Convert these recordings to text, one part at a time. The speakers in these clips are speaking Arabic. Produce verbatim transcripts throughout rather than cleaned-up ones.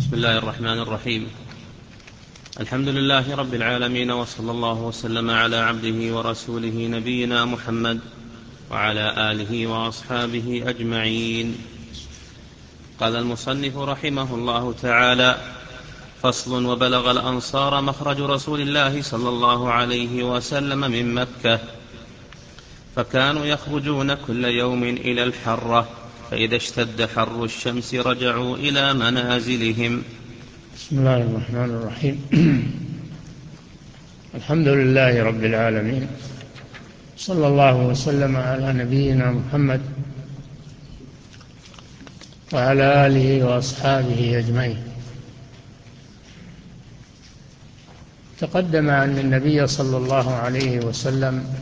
بسم الله الرحمن الرحيم. الحمد لله رب العالمين، وصلى الله وسلم على عبده ورسوله نبينا محمد وعلى آله وأصحابه أجمعين. قال المصنف رحمه الله تعالى: فصل. وبلغ الأنصار مخرج رسول الله صلى الله عليه وسلم من مكة، فكانوا يخرجون كل يوم إلى الحرة، فإذا اشتد حر الشمس رجعوا إلى منازلهم. بسم الله الرحمن الرحيم. الحمد لله رب العالمين، صلى الله وسلم على نبينا محمد وعلى آله وأصحابه أجمعين. تقدم أن النبي صلى الله عليه وسلم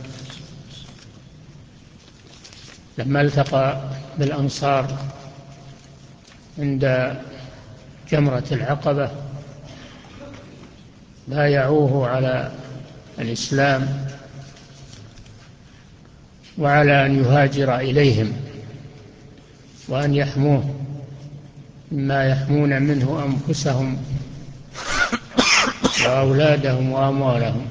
لما التقى بالأنصار عند جمرة العقبة بايعوه على الإسلام وعلى أن يهاجر إليهم وأن يحموه مما يحمون منه أنفسهم وأولادهم وأموالهم.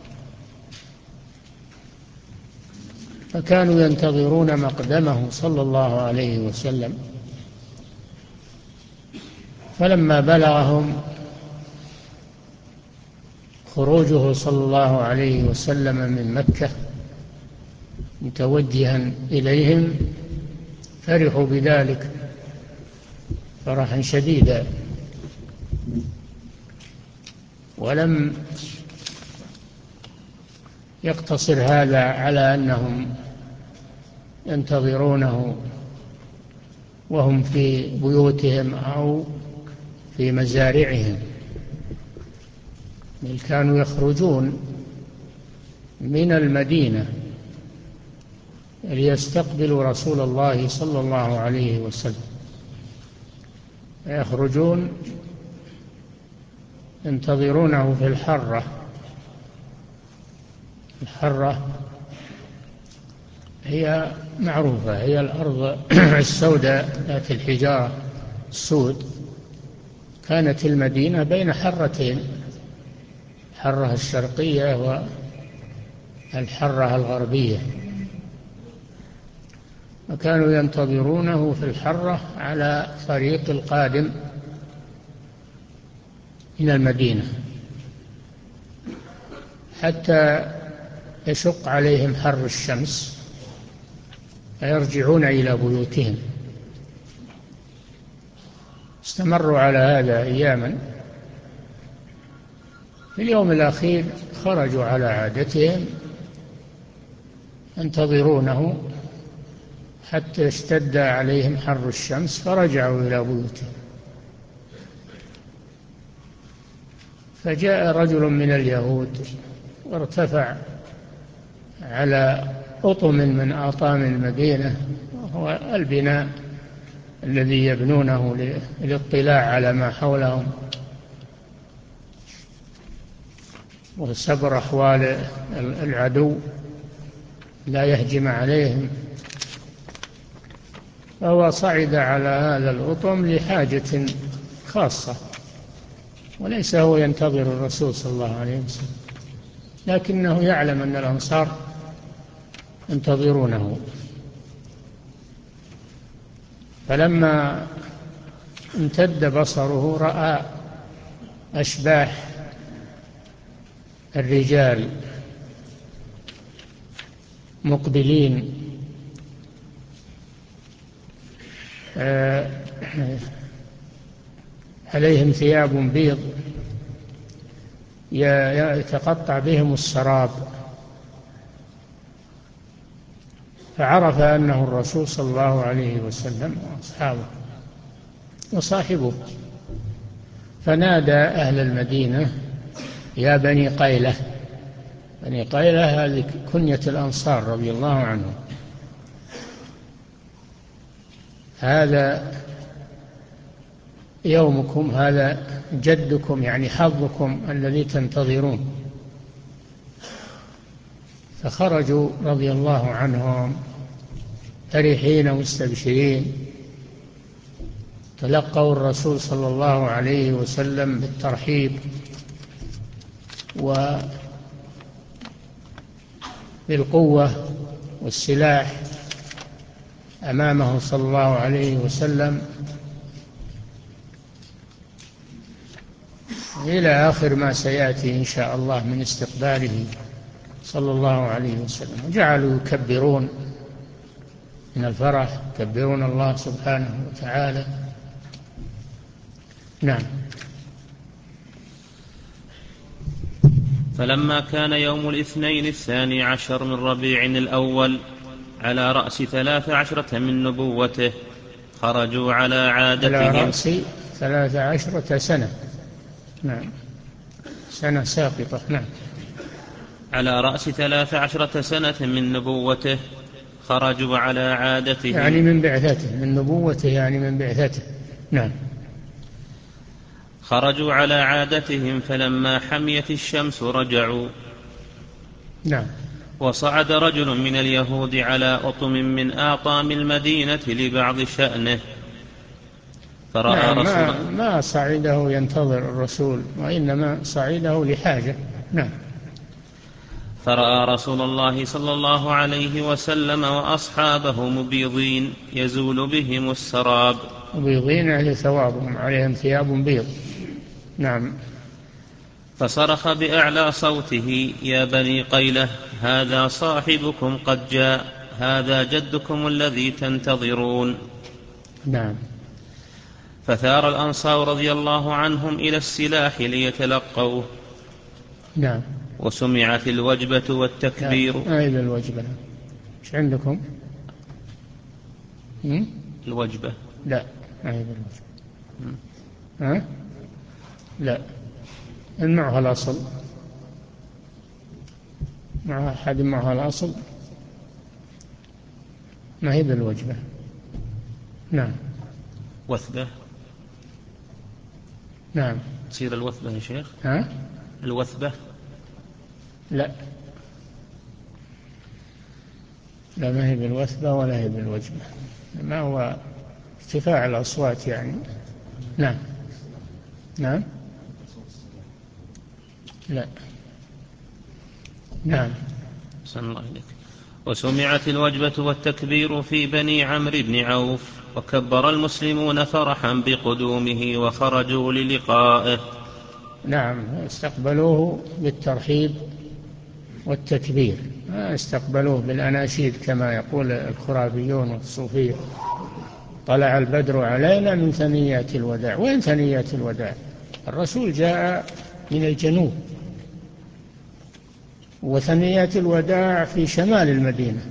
فكانوا ينتظرون مقدمه صلى الله عليه وسلم، فلما بلغهم خروجه صلى الله عليه وسلم من مكة متوجها إليهم فرحوا بذلك فرحا شديدا، ولم يقتصر هذا على أنهم ينتظرونه وهم في بيوتهم أو في مزارعهم، بل كانوا يخرجون من المدينة ليستقبلوا رسول الله صلى الله عليه وسلم، يخرجون ينتظرونه في الحرة. الحرة هي معروفة، هي الأرض السوداء ذات الحجارة السود. كانت المدينة بين حرتين، الحرة الشرقية والحرة الغربية، وكانوا ينتظرونه في الحرة على طريق القادم من المدينة حتى يشق عليهم حر الشمس فيرجعون إلى بيوتهم. استمروا على هذا أياما. في اليوم الأخير خرجوا على عادتهم ينتظرونه حتى اشتد عليهم حر الشمس فرجعوا إلى بيوتهم. فجاء رجل من اليهود وارتفع على أطم من أطام المدينة، وهو البناء الذي يبنونه للاطلاع على ما حولهم وسبر أحوال العدو لا يهجم عليهم. فهو صعد على هذا الأطم لحاجة خاصة، وليس هو ينتظر الرسول صلى الله عليه وسلم، لكنه يعلم أن الأنصار ينتظرونه. فلما امتد بصره رأى أشباح الرجال مقبلين عليهم ثياب بيض يتقطع بهم السراب، فعرف أنه الرسول صلى الله عليه وسلم وأصحابه وصاحبه، فنادى أهل المدينة: يا بني قيلة. بني قيلة هذه كنية الأنصار رضي الله عنهم. هذا يومكم، هذا جدكم، يعني حظكم الذي تنتظرون. فخرجوا رضي الله عنهم فرحين مستبشرين، تلقوا الرسول صلى الله عليه وسلم بالترحيب وبالقوة والسلاح أمامه صلى الله عليه وسلم إلى آخر ما سيأتي إن شاء الله من استقباله صلى الله عليه وسلم. وجعلوا يكبرون من الفرح، يكبرون الله سبحانه وتعالى. نعم. فلما كان يوم الاثنين الثاني عشر من ربيع الأول على رأس ثلاث عشرة من نبوته خرجوا على عادتهم. على رأس ثلاث عشرة سنة. نعم، سنة ساقطة. نعم. على رأس ثلاث عشرة سنة من نبوته خرجوا على عادتهم، يعني من بعثته، من نبوته يعني من بعثته. نعم. خرجوا على عادتهم فلما حميت الشمس رجعوا. نعم. وصعد رجل من اليهود على أطم من آطام المدينة لبعض شأنه فرأى نعم. رسول ما, ما صعده ينتظر الرسول، وإنما صعده لحاجة. نعم. فرأى رسول الله صلى الله عليه وسلم وأصحابه مبيضين يزول بهم السراب. مبيضين يعني ثوابهم، عليهم ثياب بيض. نعم. فصرخ بأعلى صوته: يا بني قيلة، هذا صاحبكم قد جاء، هذا جدكم الذي تنتظرون. نعم. فثار الأنصار رضي الله عنهم إلى السلاح ليتلقوه. نعم. وسمعت الوجبة والتكبير. أين الوجبة؟ إيش عندكم؟ هم؟ الوجبة؟ لا، أين الوجبة؟ ها؟ لا، معها الأصل. مع أحد معها الأصل ما هي بالوجبة. نعم. وثبة. نعم. تصير الوثبة يا شيخ؟ ها؟ الوثبة؟ لا، لا، ما هي بالوثبة ولا هي بالوجبة، ما هو ارتفاع الأصوات يعني. نعم. نعم. لا. نعم. صلى الله عليك. وسمعت الوجبة والتكبير في بني عمرو بن عوف، وكبر المسلمون فرحا بقدومه وخرجوا للقائه. نعم، استقبلوه بالترحيب والتكبير، ما استقبلوه بالأناشيد كما يقول الخرافيون والصوفية. طلع البدر علينا من ثنيات الوداع. وين ثنيات الوداع؟ الرسول جاء من الجنوب، وثنيات الوداع في شمال المدينة.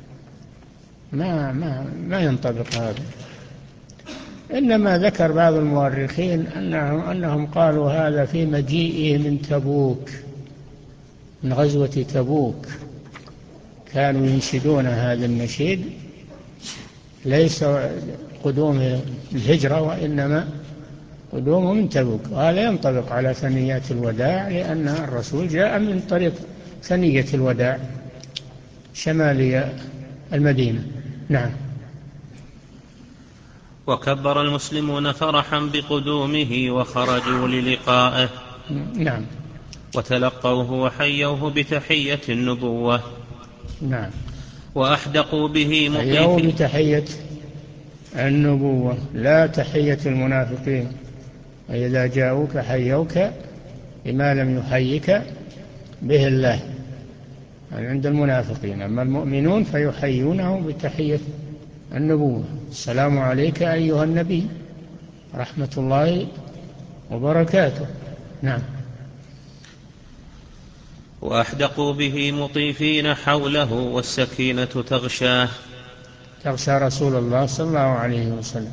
ما ما ما ينطبق هذا. إنما ذكر بعض المؤرخين أنهم, أنهم قالوا هذا في مجيئه من تبوك، من غزوة تبوك. كانوا ينشدون هذا النشيد، ليس قدوم الهجرة وإنما قدومه من تبوك. وهذا ينطبق على ثنيات الوداع، لأن الرسول جاء من طريق ثنية الوداع شمالي المدينة. نعم. وكبر المسلمون فرحا بقدومه وخرجوا للقائه. نعم. وتلقوه وحيوه بتحية النبوة. نعم. وأحدقوا به مطيفين. حيوه بتحية النبوة، لا تحية المنافقين. وإذا جاءوك حيوك بما لم يحيك به الله، يعني عند المنافقين. أما المؤمنون فيحيونه بتحية النبوة: السلام عليك أيها النبي، رحمة الله وبركاته. نعم. وأحدقوا به مطيفين حوله والسكينة تغشاه. تغشى رسول الله صلى الله عليه وسلم،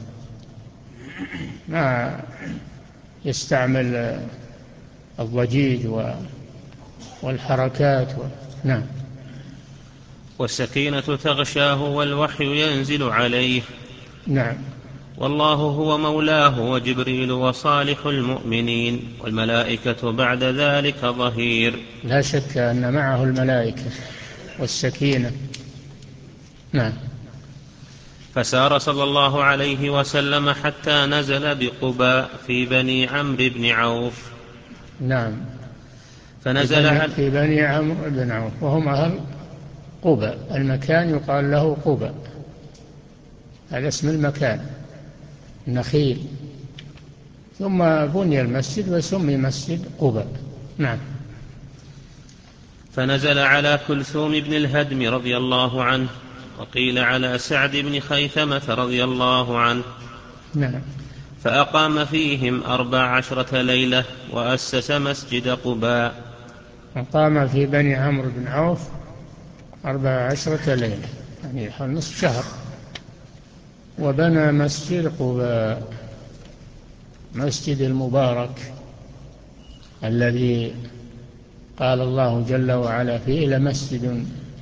ما يستعمل الضجيج والحركات و... نعم. والسكينة تغشاه والوحي ينزل عليه. نعم. والله هو مولاه وجبريل وصالح المؤمنين والملائكة بعد ذلك ظهير. لا شك أن معه الملائكة والسكينة. نعم. فسار صلى الله عليه وسلم حتى نزل بقباء في بني عمرو بن عوف. نعم. فنزل في بني, عن في بني عمرو بن عوف وهم أهل قباء، المكان يقال له قباء، هذا اسم المكان، نخيل. ثم بني المسجد وسمي مسجد قباء. نعم. فنزل على كلثوم بن الهدم رضي الله عنه، وقيل على سعد بن خيثمة رضي الله عنه. نعم. فأقام فيهم أربع عشرة ليلة وأسس مسجد قباء. أقام في بني عمرو بن عوف أربع عشرة ليلة، يعني نصف شهر، وبنى مسجد قباء، مسجد المبارك الذي قال الله جل وعلا فيه لمسجد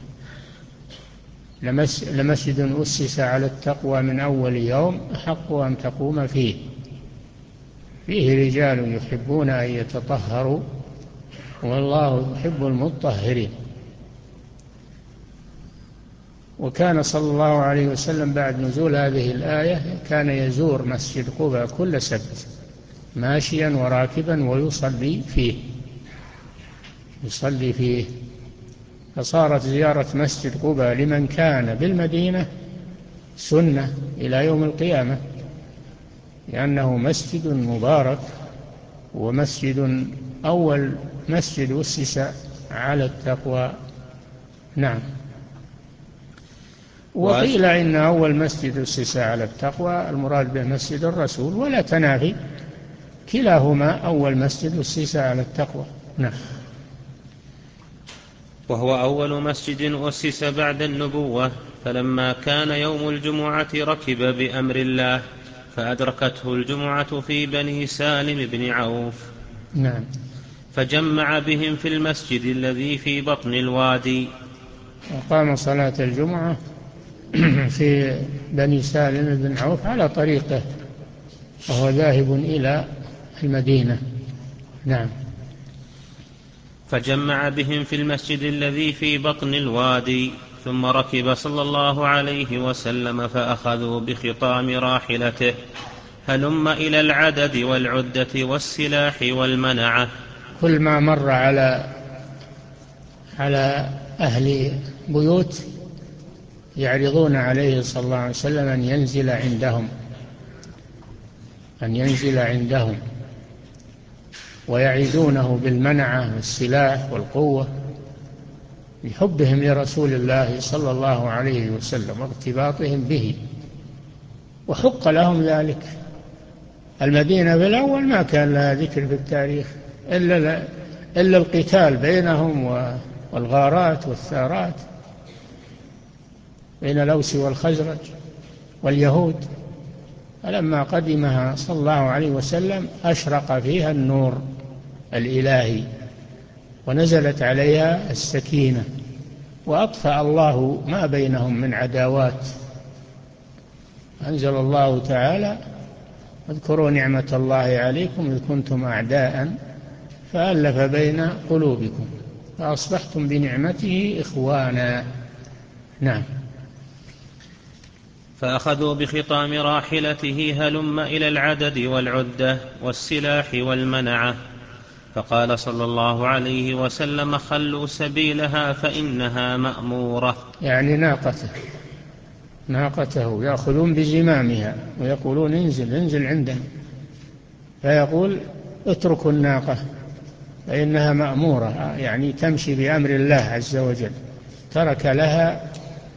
لمسجد أسس على التقوى من أول يوم أحق أن تقوم فيه، فيه رجال يحبون أن يتطهروا والله يحب المطهرين. وكان صلى الله عليه وسلم بعد نزول هذه الآية كان يزور مسجد قباء كل سبت ماشيا وراكبا ويصلي فيه يصلي فيه فصارت زيارة مسجد قباء لمن كان بالمدينة سنة إلى يوم القيامة، لأنه مسجد مبارك ومسجد أول مسجد أسس على التقوى. نعم. وقيل إن أول مسجد أسس على التقوى المراد به مسجد الرسول، ولا تنافي، كلاهما أول مسجد أسس على التقوى. نعم. وهو أول مسجد أسس بعد النبوة. فلما كان يوم الجمعة ركب بأمر الله فأدركته الجمعة في بني سالم بن عوف. نعم. فجمع بهم في المسجد الذي في بطن الوادي. وقام صلاة الجمعة في بني سالم بن عوف على طريقه وهو ذاهب إلى المدينة. نعم. فجمع بهم في المسجد الذي في بطن الوادي، ثم ركب صلى الله عليه وسلم فأخذوا بخطام راحلته هلم إلى العدد والعدة والسلاح والمنعة. كل ما مر على على أهل بيوت يعرضون عليه صلى الله عليه وسلم أن ينزل عندهم أن ينزل عندهم ويعيدونه بالمنعة والسلاح والقوة لحبهم لرسول الله صلى الله عليه وسلم وارتباطهم به، وحق لهم ذلك. المدينة في الأول ما كان لها ذكر في التاريخ إلا, إلا القتال بينهم والغارات والثارات بين الأوس والخزرج واليهود. فلما قدمها صلى الله عليه وسلم أشرق فيها النور الإلهي ونزلت عليها السكينة وأطفأ الله ما بينهم من عداوات. أنزل الله تعالى اذكروا نعمة الله عليكم إذ كنتم أعداء فألف بين قلوبكم فأصبحتم بنعمته إخوانا. نعم. فأخذوا بخطام راحلته هلم إلى العدد والعدة والسلاح والمنعة. فقال صلى الله عليه وسلم خلوا سبيلها فإنها مأمورة، يعني ناقته ناقته يأخذون بزمامها ويقولون انزل انزل عندنا، فيقول اتركوا الناقة فإنها مأمورة، يعني تمشي بأمر الله عز وجل، ترك لها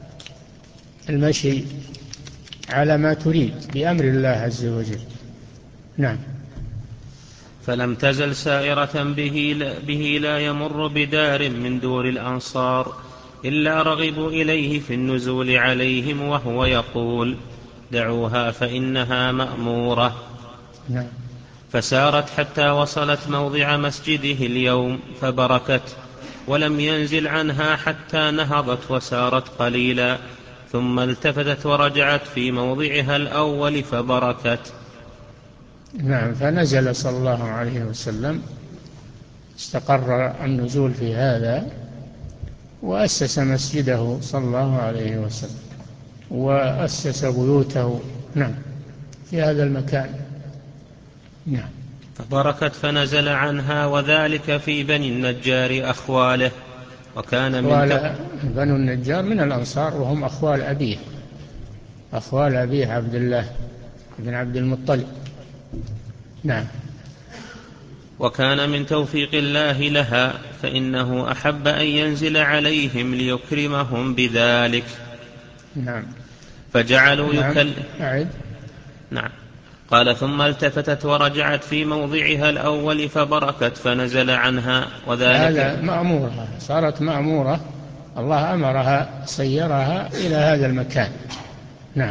المشي على ما تريد بأمر الله عز وجل. نعم. فلم تزل سائرة به, به لا يمر بدار من دور الأنصار إلا رغبوا إليه في النزول عليهم وهو يقول دعوها فإنها مأمورة. نعم. فسارت حتى وصلت موضع مسجده اليوم فبركت، ولم ينزل عنها حتى نهضت وسارت قليلا، ثم التفتت ورجعت في موضعها الأول فبركت. نعم. فنزل صلى الله عليه وسلم، استقر النزول في هذا وأسس مسجده صلى الله عليه وسلم. وأسس بيوته نعم في هذا المكان. نعم. فبركت فنزل عنها وذلك في بني النجار أخواله. وكان من أخوال بنو النجار من الأنصار وهم أخوال أبيه أخوال أبيه عبد الله بن عبد المطلب. نعم. وكان من توفيق الله لها فإنه أحب أن ينزل عليهم ليكرمهم بذلك. نعم. فجعلوا نعم. يكل أعد. نعم. قال ثم التفتت ورجعت في موضعها الأول فبركت فنزل عنها وذلك. هذا مأمورة صارت مأمورة الله أمرها سيرها إلى هذا المكان. نعم.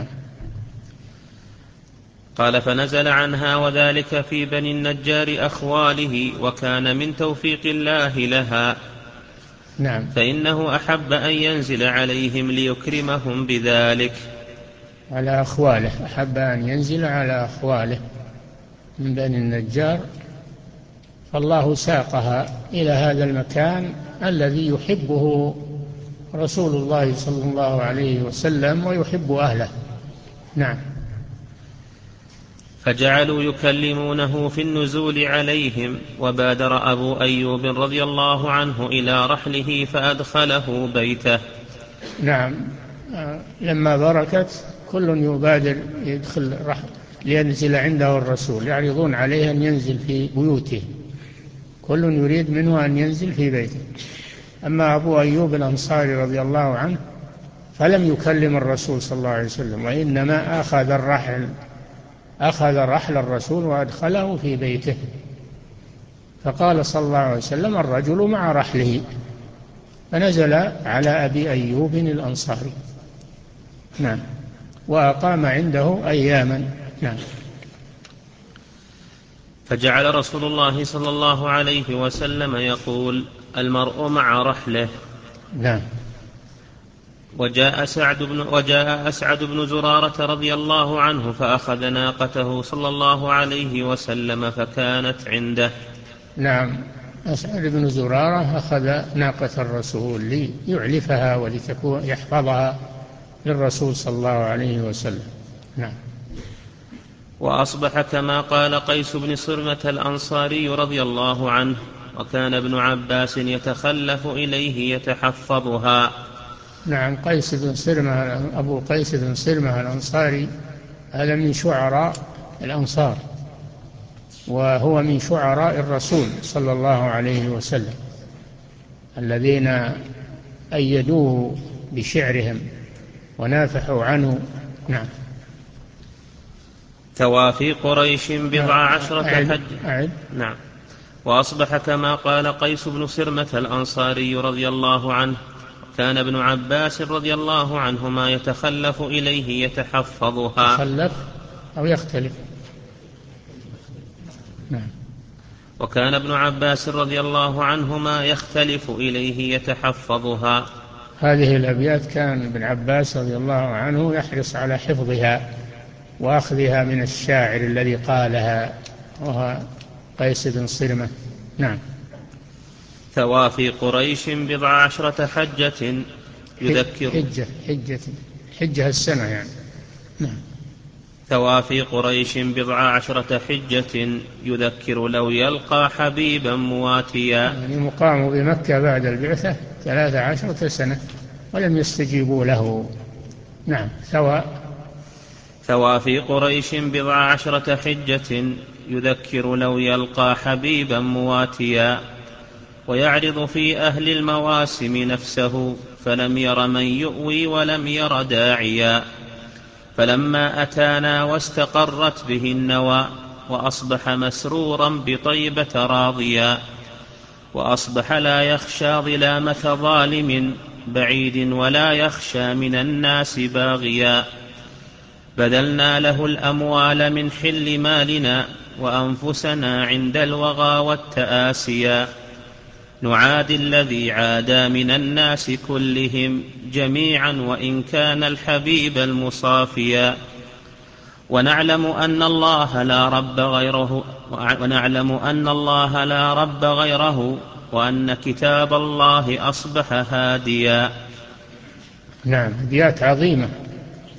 قال فنزل عنها وذلك في بني النجار أخواله. وكان من توفيق الله لها نعم. فإنه أحب أن ينزل عليهم ليكرمهم بذلك. على أخواله أحب أن ينزل على أخواله من بني النجار فالله ساقها إلى هذا المكان الذي يحبه رسول الله صلى الله عليه وسلم ويحب أهله. نعم. فجعلوا يكلمونه في النزول عليهم. وبادر أبو أيوب رضي الله عنه إلى رحله فأدخله بيته. نعم. لما بركت كل يبادر يدخل رحل لينزل عنده الرسول يعرضون عليه أن ينزل في بيوته كل يريد منه أن ينزل في بيته. أما أبو أيوب الأنصاري رضي الله عنه فلم يكلم الرسول صلى الله عليه وسلم وإنما أخذ الرحل أخذ رحل الرسول وأدخله في بيته. فقال صلى الله عليه وسلم الرجل مع رحله فنزل على أبي أيوب الأنصاري. نعم. وأقام عنده أياما. نعم. فجعل رسول الله صلى الله عليه وسلم يقول المرء مع رحله. نعم. وجاء سعد بن وجاء أسعد بن زرارة رضي الله عنه فأخذ ناقته صلى الله عليه وسلم فكانت عنده. نعم. أسعد بن زرارة أخذ ناقة الرسول ليعلفها ولتكون يحفظها للرسول صلى الله عليه وسلم. نعم. وأصبح كما قال قيس بن صرمة الأنصاري رضي الله عنه وكان ابن عباس يتخلف إليه يتحفظها. نعم. قيس بن صرمة أبو قيس بن صرمة الأنصاري هذا من شعراء الأنصار وهو من شعراء الرسول صلى الله عليه وسلم الذين أيدوه بشعرهم ونافحوا عنه. نعم. توافي قريش بضع عشرة حج. أعد. نعم. وأصبح كما قال قيس بن صرمة الأنصاري رضي الله عنه كان ابن عباس رضي الله عنهما يتخلف إليه يتحفظها. يتخلف أو يختلف. نعم. وكان ابن عباس رضي الله عنهما يختلف إليه يتحفظها. هذه الأبيات كان ابن عباس رضي الله عنه يحرص على حفظها وأخذها من الشاعر الذي قالها وهو قيس بن صرمة. نعم. توافي قريش بضع عشرة حجة يذكر حجة حجة حجة السنة يعني. نعم. توافي قريش بضع عشرة حجة يذكر لو يلقى حبيبا مواتيا. يعني مقام بمكة بعد البعثة ثلاث عشرة سنة ولم يستجيبوا له. نعم. سواء. توافي قريش بضع عشرة حجة يذكر لو يلقى حبيبا مواتيا. ويعرض في أهل المواسم نفسه فلم ير من يؤوي ولم ير داعيا. فلما أتانا واستقرت به النوى وأصبح مسرورا بطيبة راضيا. وأصبح لا يخشى ظلامة ظالم بعيد ولا يخشى من الناس باغيا. بذلنا له الأموال من حل مالنا وأنفسنا عند الوغى والتآسيا. نعادي الذي عادى من الناس كلهم جميعا وإن كان الحبيب المصافيا. ونعلم أن الله لا رب غيره ونعلم أن الله لا رب غيره وأن كتاب الله أصبح هاديا. نعم. أبيات عظيمة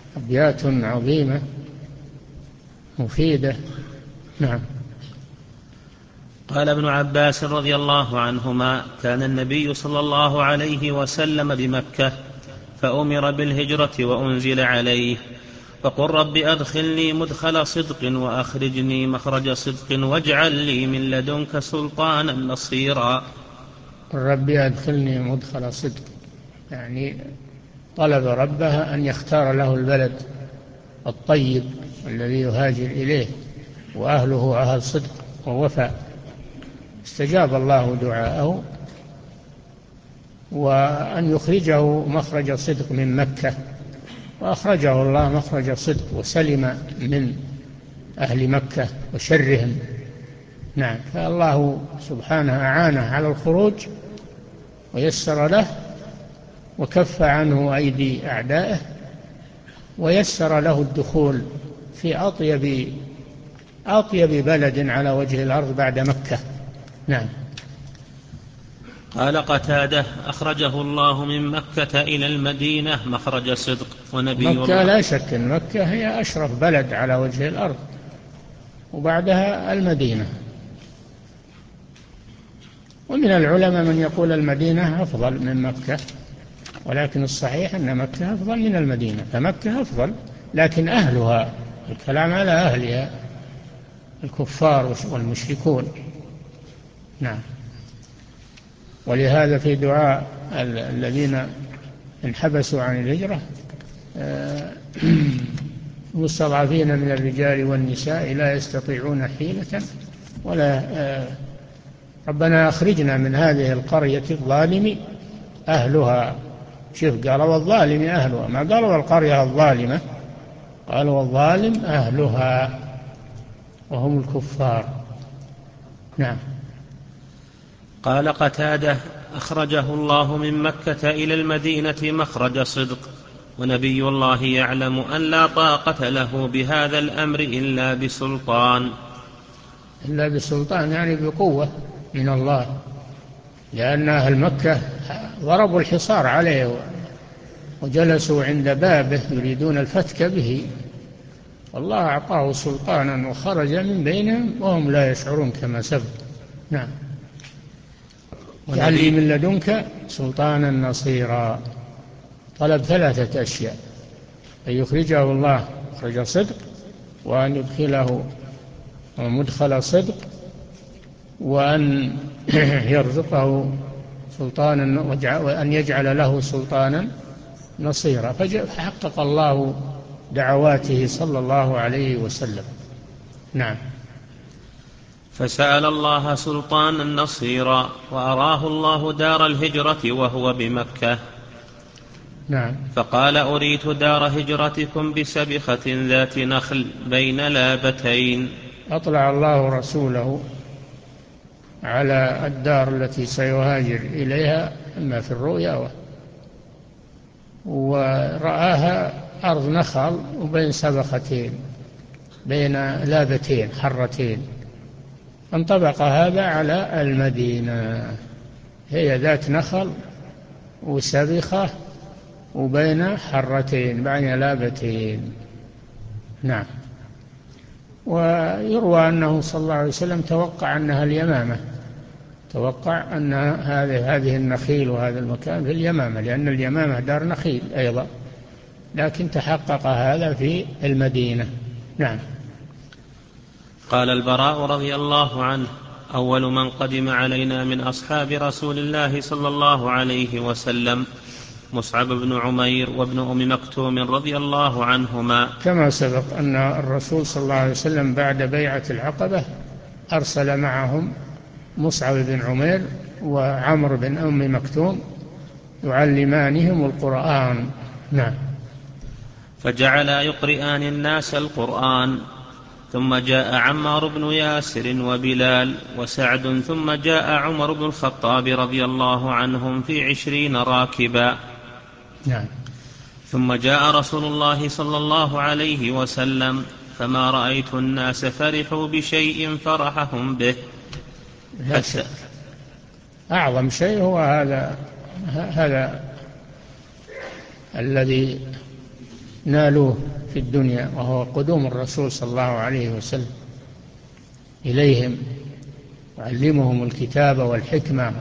أبيات عظيمة مفيدة. نعم. قال ابن عباس رضي الله عنهما: كان النبي صلى الله عليه وسلم بمكة فأمر بالهجرة وأنزل عليه: فقل رب أدخلني مدخل صدق وأخرجني مخرج صدق واجعل لي من لدنك سلطانا نصيرا. رب أدخلني مدخل صدق، يعني طلب ربه أن يختار له البلد الطيب الذي يهاجر إليه وأهله أهل صدق ووفاء. استجاب الله دعاءه، وأن يخرجه مخرج صدق من مكة، وأخرجه الله مخرج صدق وسلم من أهل مكة وشرهم. نعم. فالله سبحانه أعانه على الخروج ويسر له وكف عنه أيدي أعدائه ويسر له الدخول في أطيب أطيب بلد على وجه الأرض بعد مكة. نعم. قال قتادة: أخرجه الله من مكة إلى المدينة مخرج صدق ونبي مكة الله. لا شك أن مكة هي أشرف بلد على وجه الأرض، وبعدها المدينة. ومن العلماء من يقول المدينة أفضل من مكة، ولكن الصحيح أن مكة أفضل من المدينة، فمكة أفضل، لكن أهلها، الكلام على أهلها الكفار والمشركون. نعم. ولهذا في دعاء الذين انحبسوا عن الهجرة مستضعفين من الرجال والنساء لا يستطيعون حيلة ولا ربنا أخرجنا من هذه القرية الظالم أهلها. شوف، قالوا والظالم أهلها، ما قالوا القرية الظالمة، قالوا والظالم أهلها وهم الكفار. نعم. قال قتادة: أخرجه الله من مكة إلى المدينة مخرج صدق ونبي الله يعلم أن لا طاقة له بهذا الأمر إلا بسلطان. إلا بسلطان يعني بقوة من الله، لأن أهل مكة ضربوا الحصار عليه وجلسوا عند بابه يريدون الفتك به، والله أعطاه سلطانا وخرج من بينهم وهم لا يشعرون كما سبق. نعم. واجعل لي من لدنك سلطانا نصيرا. طلب ثلاثة أشياء: أن يخرجه الله مخرج صدق، وأن يدخله مدخل صدق، وأن يرزقه سلطانا، وأن يجعل له سلطانا نصيرا. فحقق الله دعواته صلى الله عليه وسلم. نعم. فسأل الله سلطانا نصيرا وأراه الله دار الهجرة وهو بمكة. نعم. فقال: أريت دار هجرتكم بسبخة ذات نخل بين لابتين. أطلع الله رسوله على الدار التي سيهاجر إليها إما في الرؤيا، ورآها أرض نخل وبين سبختين بين لابتين حرتين، انطبق هذا على المدينة، هي ذات نخل وسبخة وبين حرتين بين لابتين. نعم. ويروى أنه صلى الله عليه وسلم توقع أنها اليمامة، توقع أن هذه هذه النخيل وهذا المكان في اليمامة، لأن اليمامة دار نخيل أيضا، لكن تحقق هذا في المدينة. نعم. قال البراء رضي الله عنه: أول من قدم علينا من أصحاب رسول الله صلى الله عليه وسلم مصعب بن عمير وابن أم مكتوم رضي الله عنهما. كما سبق أن الرسول صلى الله عليه وسلم بعد بيعة العقبة أرسل معهم مصعب بن عمير وعمر بن أم مكتوم يعلمانهم القرآن. نعم. فجعلا يقرئان الناس القرآن، ثم جاء عمار بن ياسر وبلال وسعد، ثم جاء عمر بن الخطاب رضي الله عنهم في عشرين راكبا. نعم. ثم جاء رسول الله صلى الله عليه وسلم، فما رأيت الناس فرحوا بشيء فرحهم به. لا شك أعظم شيء هو هذا هذا الذي نالوه في الدنيا، وهو قدوم الرسول صلى الله عليه وسلم إليهم، يعلمهم الكتاب والحكمة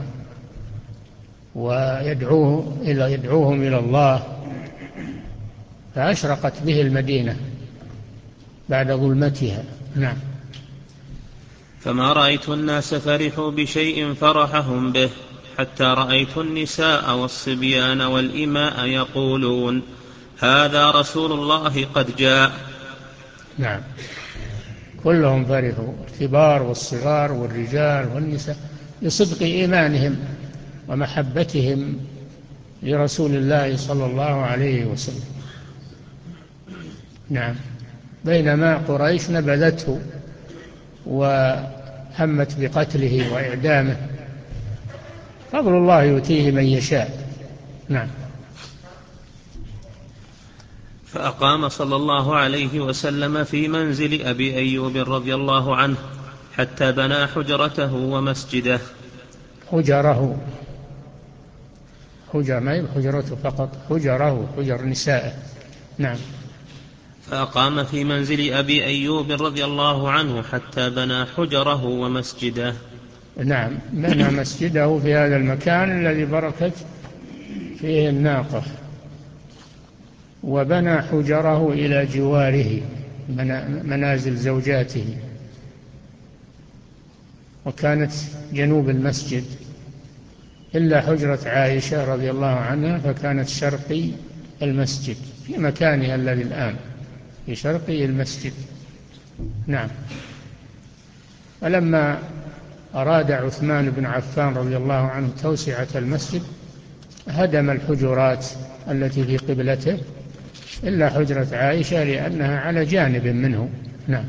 ويدعوه إلى يدعوهم إلى الله، فأشرقت به المدينة بعد ظلمتها. نعم. فما رأيت الناس فرحوا بشيء فرحهم به، حتى رأيت النساء والصبيان والإماء يقولون: هذا رسول الله قد جاء. نعم، كلهم فرحوا، الكبار والصغار والرجال والنساء، لصدق إيمانهم ومحبتهم لرسول الله صلى الله عليه وسلم. نعم. بينما قريش نبذته وهمت بقتله وإعدامه، فضل الله يؤتيه من يشاء. نعم. فأقام صلى الله عليه وسلم في منزل أبي أيوب رضي الله عنه حتى بنى حجرته ومسجده. حجره، حجر ما يبقى حجرته فقط، حجره حجر نسائه. نعم. فأقام في منزل أبي أيوب رضي الله عنه حتى بنى حجره ومسجده. نعم، بنى مسجده في هذا المكان الذي بركت فيه الناقة، وبنى حجره إلى جواره منازل زوجاته، وكانت جنوب المسجد، إلا حجرة عائشة رضي الله عنها فكانت شرقي المسجد في مكانها الذي الآن في شرقي المسجد. نعم. فلما أراد عثمان بن عفان رضي الله عنه توسعة المسجد هدم الحجرات التي في قبلته إلا حجرة عائشة لأنها على جانب منه. نعم.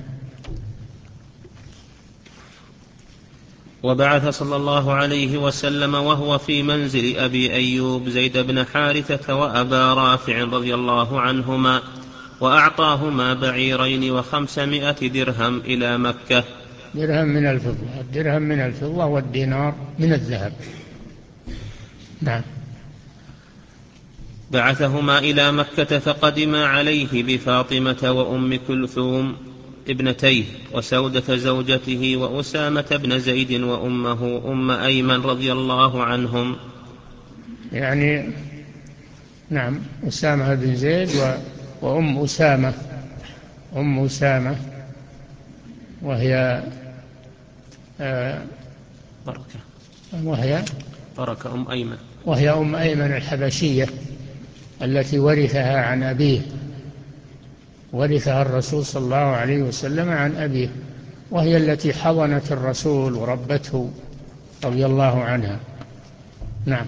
وبعث صلى الله عليه وسلم وهو في منزل أبي أيوب زيد بن حارثة وأبا رافع رضي الله عنهما، وأعطاهما بعيرين وخمسمائة درهم إلى مكة. درهم من الفضة، الدرهم من الفضة والدينار من الذهب. نعم. بعثهما إلى مكة فقدما عليه بفاطمة وأم كلثوم ابنتيه وسودة زوجته وأسامة بن زيد وأمه أم أيمن رضي الله عنهم. يعني نعم، أسامة بن زيد وأم أسامة، أم أسامة وهي آه بركة وهي بركة أم أيمن، وهي أم أيمن الحبشية التي ورثها عن أبيه، ورثها الرسول صلى الله عليه وسلم عن أبيه، وهي التي حضنت الرسول وربته رضي الله عنها. نعم.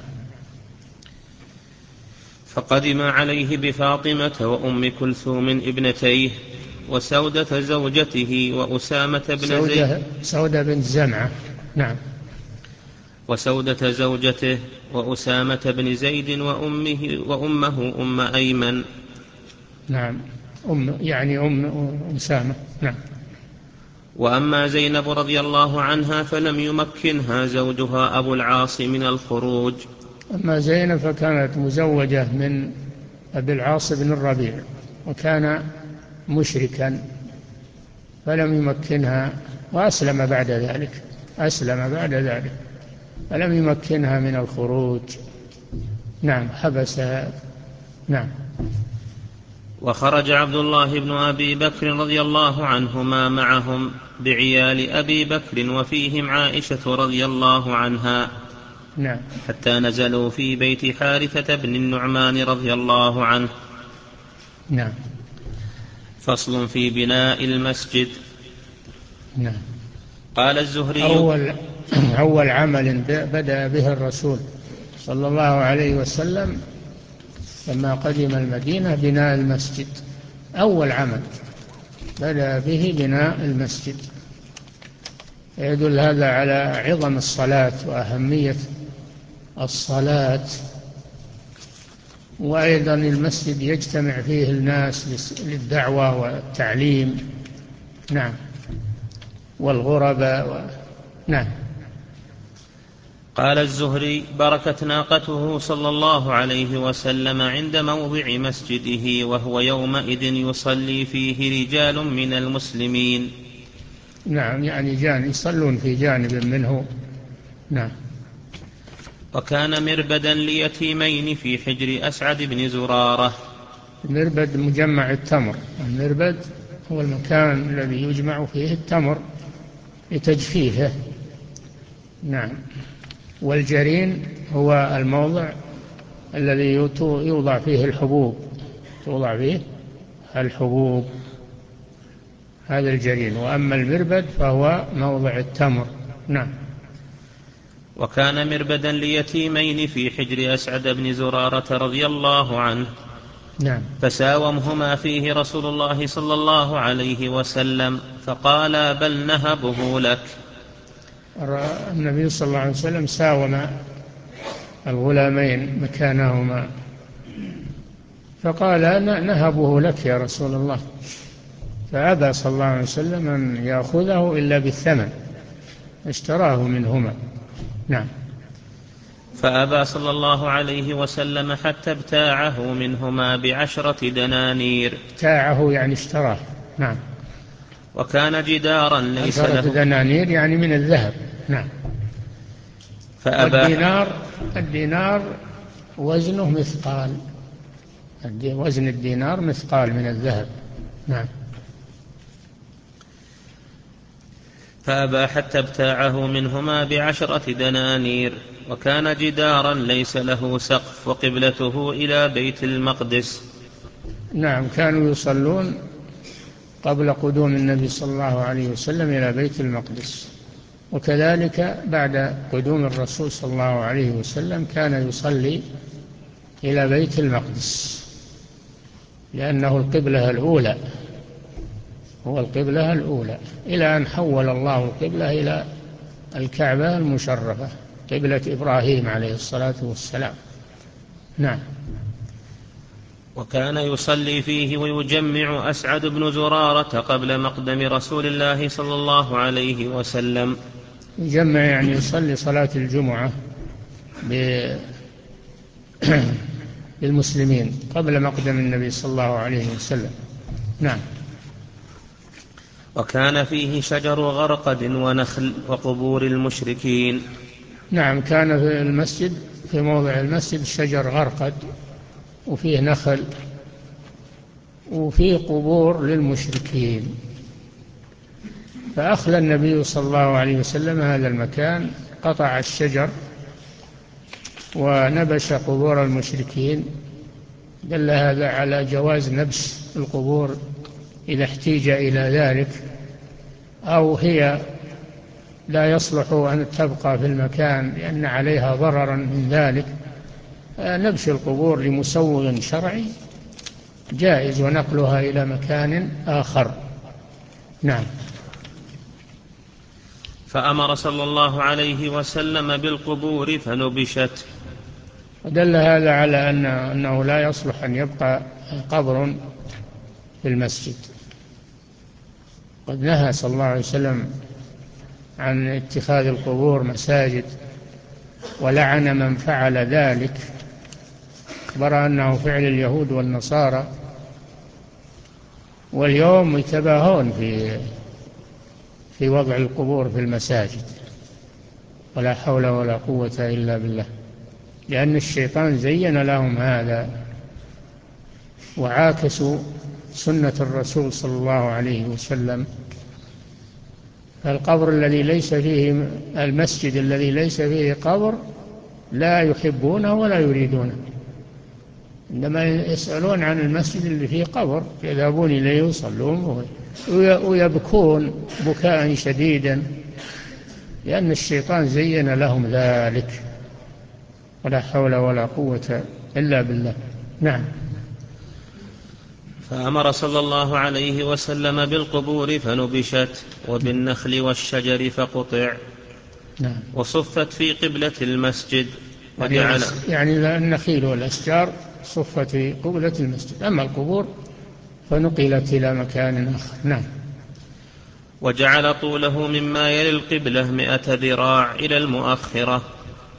فقدم عليه بفاطمة وأم كلثوم ابنتيه وسودة زوجته وأسامة بن سودة زيد سودة بن زمعة. نعم. وسودة زوجته وأسامة بن زيد وأمه وأمه أم أيمن. نعم، أم يعني أم أسامة. نعم. وأما زينب رضي الله عنها فلم يمكنها زوجها أبو العاص من الخروج. أما زينب فكانت مزوجة من أبي العاص بن الربيع، وكان مشركا فلم يمكنها، وأسلم بعد ذلك، أسلم بعد ذلك فلم يمكنها من الخروج. نعم، حبسها. نعم. وخرج عبد الله بن أبي بكر رضي الله عنهما معهم بعيال أبي بكر وفيهم عائشة رضي الله عنها. نعم. حتى نزلوا في بيت حارثة بن النعمان رضي الله عنه. نعم. فصل في بناء المسجد. نعم. قال الزهري: أول, أول عمل بدأ به الرسول صلى الله عليه وسلم لما قدم المدينة بناء المسجد، أول عمل بدأ به بناء المسجد، يدل هذا على عظم الصلاة وأهمية الصلاة، وأيضا المسجد يجتمع فيه الناس للدعوة والتعليم. نعم. والغرباء و... نعم. قال الزهري: بركت ناقته صلى الله عليه وسلم عند موضع مسجده وهو يومئذ يصلي فيه رجال من المسلمين. نعم، يعني جانب يصلون في جانب منه. نعم. وكان مربدا ليتيمين في حجر أسعد بن زرارة. المربد مجمع التمر. المربد هو المكان الذي يجمع فيه التمر لتجفيفه. نعم. والجرين هو الموضع الذي يوضع فيه الحبوب، توضع فيه الحبوب، هذا الجرين. وأما المربد فهو موضع التمر. نعم. وكان مربدا ليتيمين في حجر أسعد بن زرارة رضي الله عنه. نعم. فساومهما فيه رسول الله صلى الله عليه وسلم فقال: بل نهبه لك. النبي صلى الله عليه وسلم ساوم الغلامين مكانهما، فقال: نهبه لك يا رسول الله. فأبى صلى الله عليه وسلم أن يأخذه إلا بالثمن، اشتراه منهما. نعم. فأبى صلى الله عليه وسلم حتى ابتاعه منهما بعشرة دنانير. ابتاعه يعني اشتراه. نعم. وكان جدارا ليس له. عشرة دنانير يعني من الذهب. نعم. فأبى. والدينار الدينار وزنه مثقال، وزن الدينار مثقال من الذهب. نعم. فأبى حتى ابتاعه منهما بعشرة دنانير. وكان جدارا ليس له سقف وقبلته إلى بيت المقدس. نعم. كانوا يصلون قبل قدوم النبي صلى الله عليه وسلم إلى بيت المقدس، وكذلك بعد قدوم الرسول صلى الله عليه وسلم كان يصلي إلى بيت المقدس، لأنه القبلة الأولى، هو القبلة الأولى، إلى أن حول الله القبلة إلى الكعبة المشرفة قبلة إبراهيم عليه الصلاة والسلام. نعم. وكان يصلي فيه ويجمع أسعد بن زرارة قبل مقدم رسول الله صلى الله عليه وسلم. يجمع يعني يصلي صلاة الجمعة بالمسلمين قبل مقدم النبي صلى الله عليه وسلم. نعم. وكان فيه شجر غرقد ونخل وقبور المشركين. نعم. كان في المسجد، في موضع المسجد، شجر غرقد وفيه نخل وفيه قبور للمشركين. فأخلى النبي صلى الله عليه وسلم هذا المكان، قطع الشجر ونبش قبور المشركين. دل هذا على جواز نبش القبور إذا احتيج إلى ذلك، أو هي لا يصلح أن تبقى في المكان لأن عليها ضررا من ذلك. نبش القبور لمسوغ شرعي جائز، ونقلها إلى مكان آخر. نعم. فأمر صلى الله عليه وسلم بالقبور فنبشت. ودل هذا على أن أنه لا يصلح أن يبقى قبر في المسجد. قد نهى صلى الله عليه وسلم عن اتخاذ القبور مساجد، ولعن من فعل ذلك، أخبر أنه فعل اليهود والنصارى، واليوم يتباهون في في وضع القبور في المساجد، ولا حول ولا قوة إلا بالله، لأن الشيطان زين لهم هذا وعاكسوا سنة الرسول صلى الله عليه وسلم. القبر الذي ليس فيه، المسجد الذي ليس فيه قبر لا يحبونه ولا يريدونه، إنما يسألون عن المسجد اللي فيه قبر، يذهبون إليه يصلون ويبكون بكاء شديدا، لأن الشيطان زين لهم ذلك، ولا حول ولا قوة إلا بالله. نعم. فأمر صلى الله عليه وسلم بالقبور فنبشت، وبالنخل والشجر فقطع. نعم. وصفت في قبلة المسجد. وجعل يعني النخيل والأشجار صفت في قبلة المسجد، أما القبور فنقلت إلى مكان آخر. نعم. وجعل طوله مما يلي القبلة مئة ذراع إلى المؤخرة.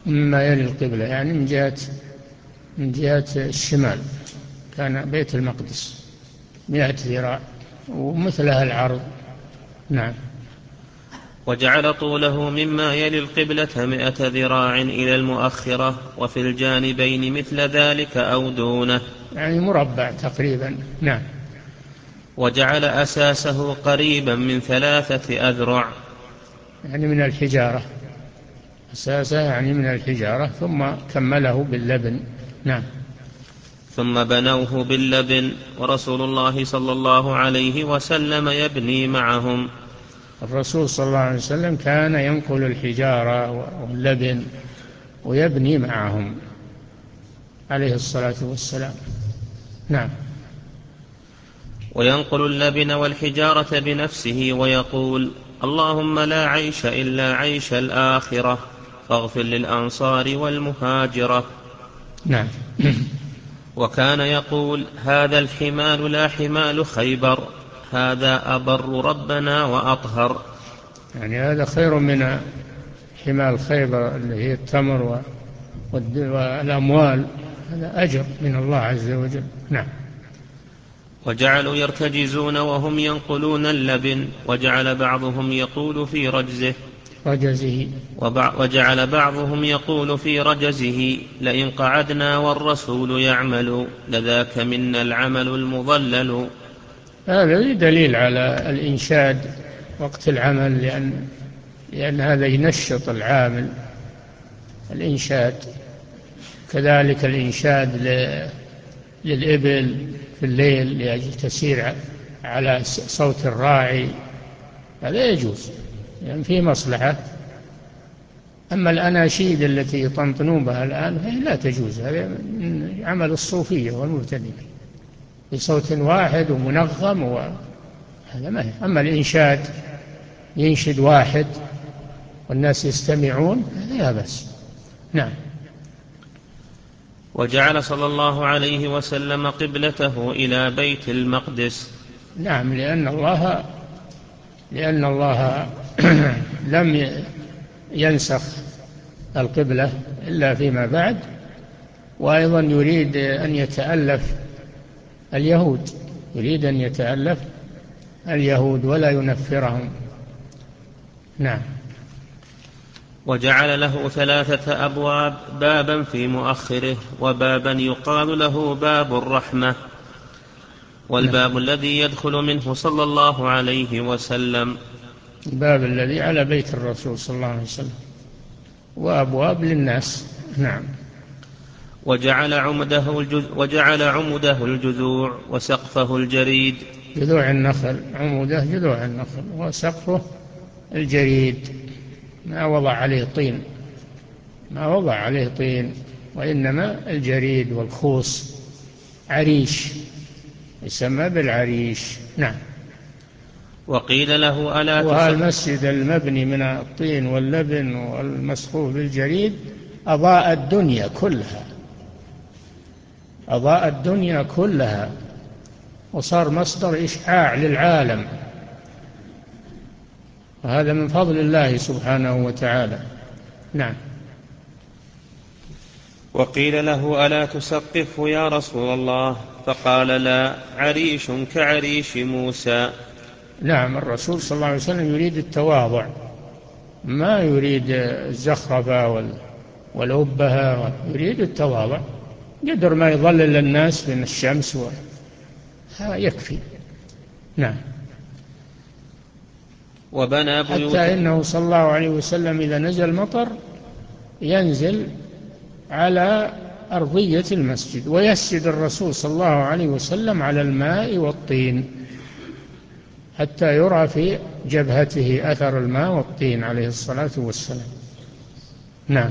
مما يلي القبلة، يعني من جهة من جهة الشمال، كان بيت المقدس مئة ذراع ومثلها العرض. نعم. وجعل طوله مما يلي القبلة مئة ذراع إلى المؤخرة، وفي الجانبين مثل ذلك أو دونه، يعني مربع تقريبا. نعم. وجعل أساسه قريبا من ثلاثة أذرع، يعني من الحجارة، أساسه يعني من الحجارة، ثم كمله باللبن. نعم. ثم بنوه باللبن، ورسول الله صلى الله عليه وسلم يبني معهم. الرسول صلى الله عليه وسلم كان ينقل الحجارة واللبن ويبني معهم عليه الصلاة والسلام. نعم. وينقل اللبن والحجارة بنفسه ويقول: اللهم لا عيش إلا عيش الآخرة، فاغفر للأنصار والمهاجرة. نعم. وكان يقول: هذا الحمال لا حمال خيبر، هذا أبر ربنا وأطهر. يعني هذا خير من حمال خيبر اللي هي التمر والأموال، هذا أجر من الله عز وجل. نعم. وجعلوا يرتجزون وهم ينقلون اللبن، وجعل بعضهم يقول في رجزه رجزه وجعل بعضهم يقول في رجزه: لئن قعدنا والرسول يعمل لذاك منا العمل المضلل. هذا دليل على الإنشاد وقت العمل، لأن, لأن هذا ينشط العامل، الإنشاد. كذلك الإنشاد للإبل في الليل لأجل تسير على صوت الراعي، هذا يجوز يعني فيه مصلحة. أما الأناشيد التي يطنطنون بها الآن فهي لا تجوز، هذا من عمل الصوفية والمبتدئين بصوت واحد ومنغم، وهذا ما هي. أما الإنشاد ينشد واحد والناس يستمعون، هذا لا بأس. نعم. وجعل صلى الله عليه وسلم قبلته إلى بيت المقدس. نعم، لأن الله لأن الله لم ينسخ القبلة إلا فيما بعد، وأيضا يريد أن يتألف اليهود يريد أن يتألف اليهود ولا ينفرهم. نعم. وجعل له ثلاثة أبواب، بابا في مؤخره، وبابا يقال له باب الرحمة، والباب نعم. الذي يدخل منه صلى الله عليه وسلم، الباب الذي على بيت الرسول صلى الله عليه وسلم، وأبواب للناس. نعم. وجعل عمده الجذ... وجعل عمده الجذوع، وسقفه الجريد. جذوع النخل، عمده جذوع النخل، وسقفه الجريد، ما وضع عليه طين ما وضع عليه طين وإنما الجريد والخوص، عريش، يسمى بالعريش. نعم. وقيل له: ألا تسقف. والمسجد المبني من الطين واللبن والمسقوف بالجريد أضاء الدنيا كلها أضاء الدنيا كلها وصار مصدر إشعاع للعالم، وهذا من فضل الله سبحانه وتعالى. نعم. وقيل له: ألا تسقفه يا رسول الله؟ فقال: لا، عريش كعريش موسى. نعم، الرسول صلى الله عليه وسلم يريد التواضع، ما يريد الزخرفة والأبهة، يريد التواضع، قدر ما يظلل الناس من الشمس يكفي. نعم. وبنى بيوتا، حتى إنه صلى الله عليه وسلم إذا نزل مطر ينزل على أرضية المسجد، ويسجد الرسول صلى الله عليه وسلم على الماء والطين حتى يرى في جبهته أثر الماء والطين عليه الصلاة والسلام. نعم.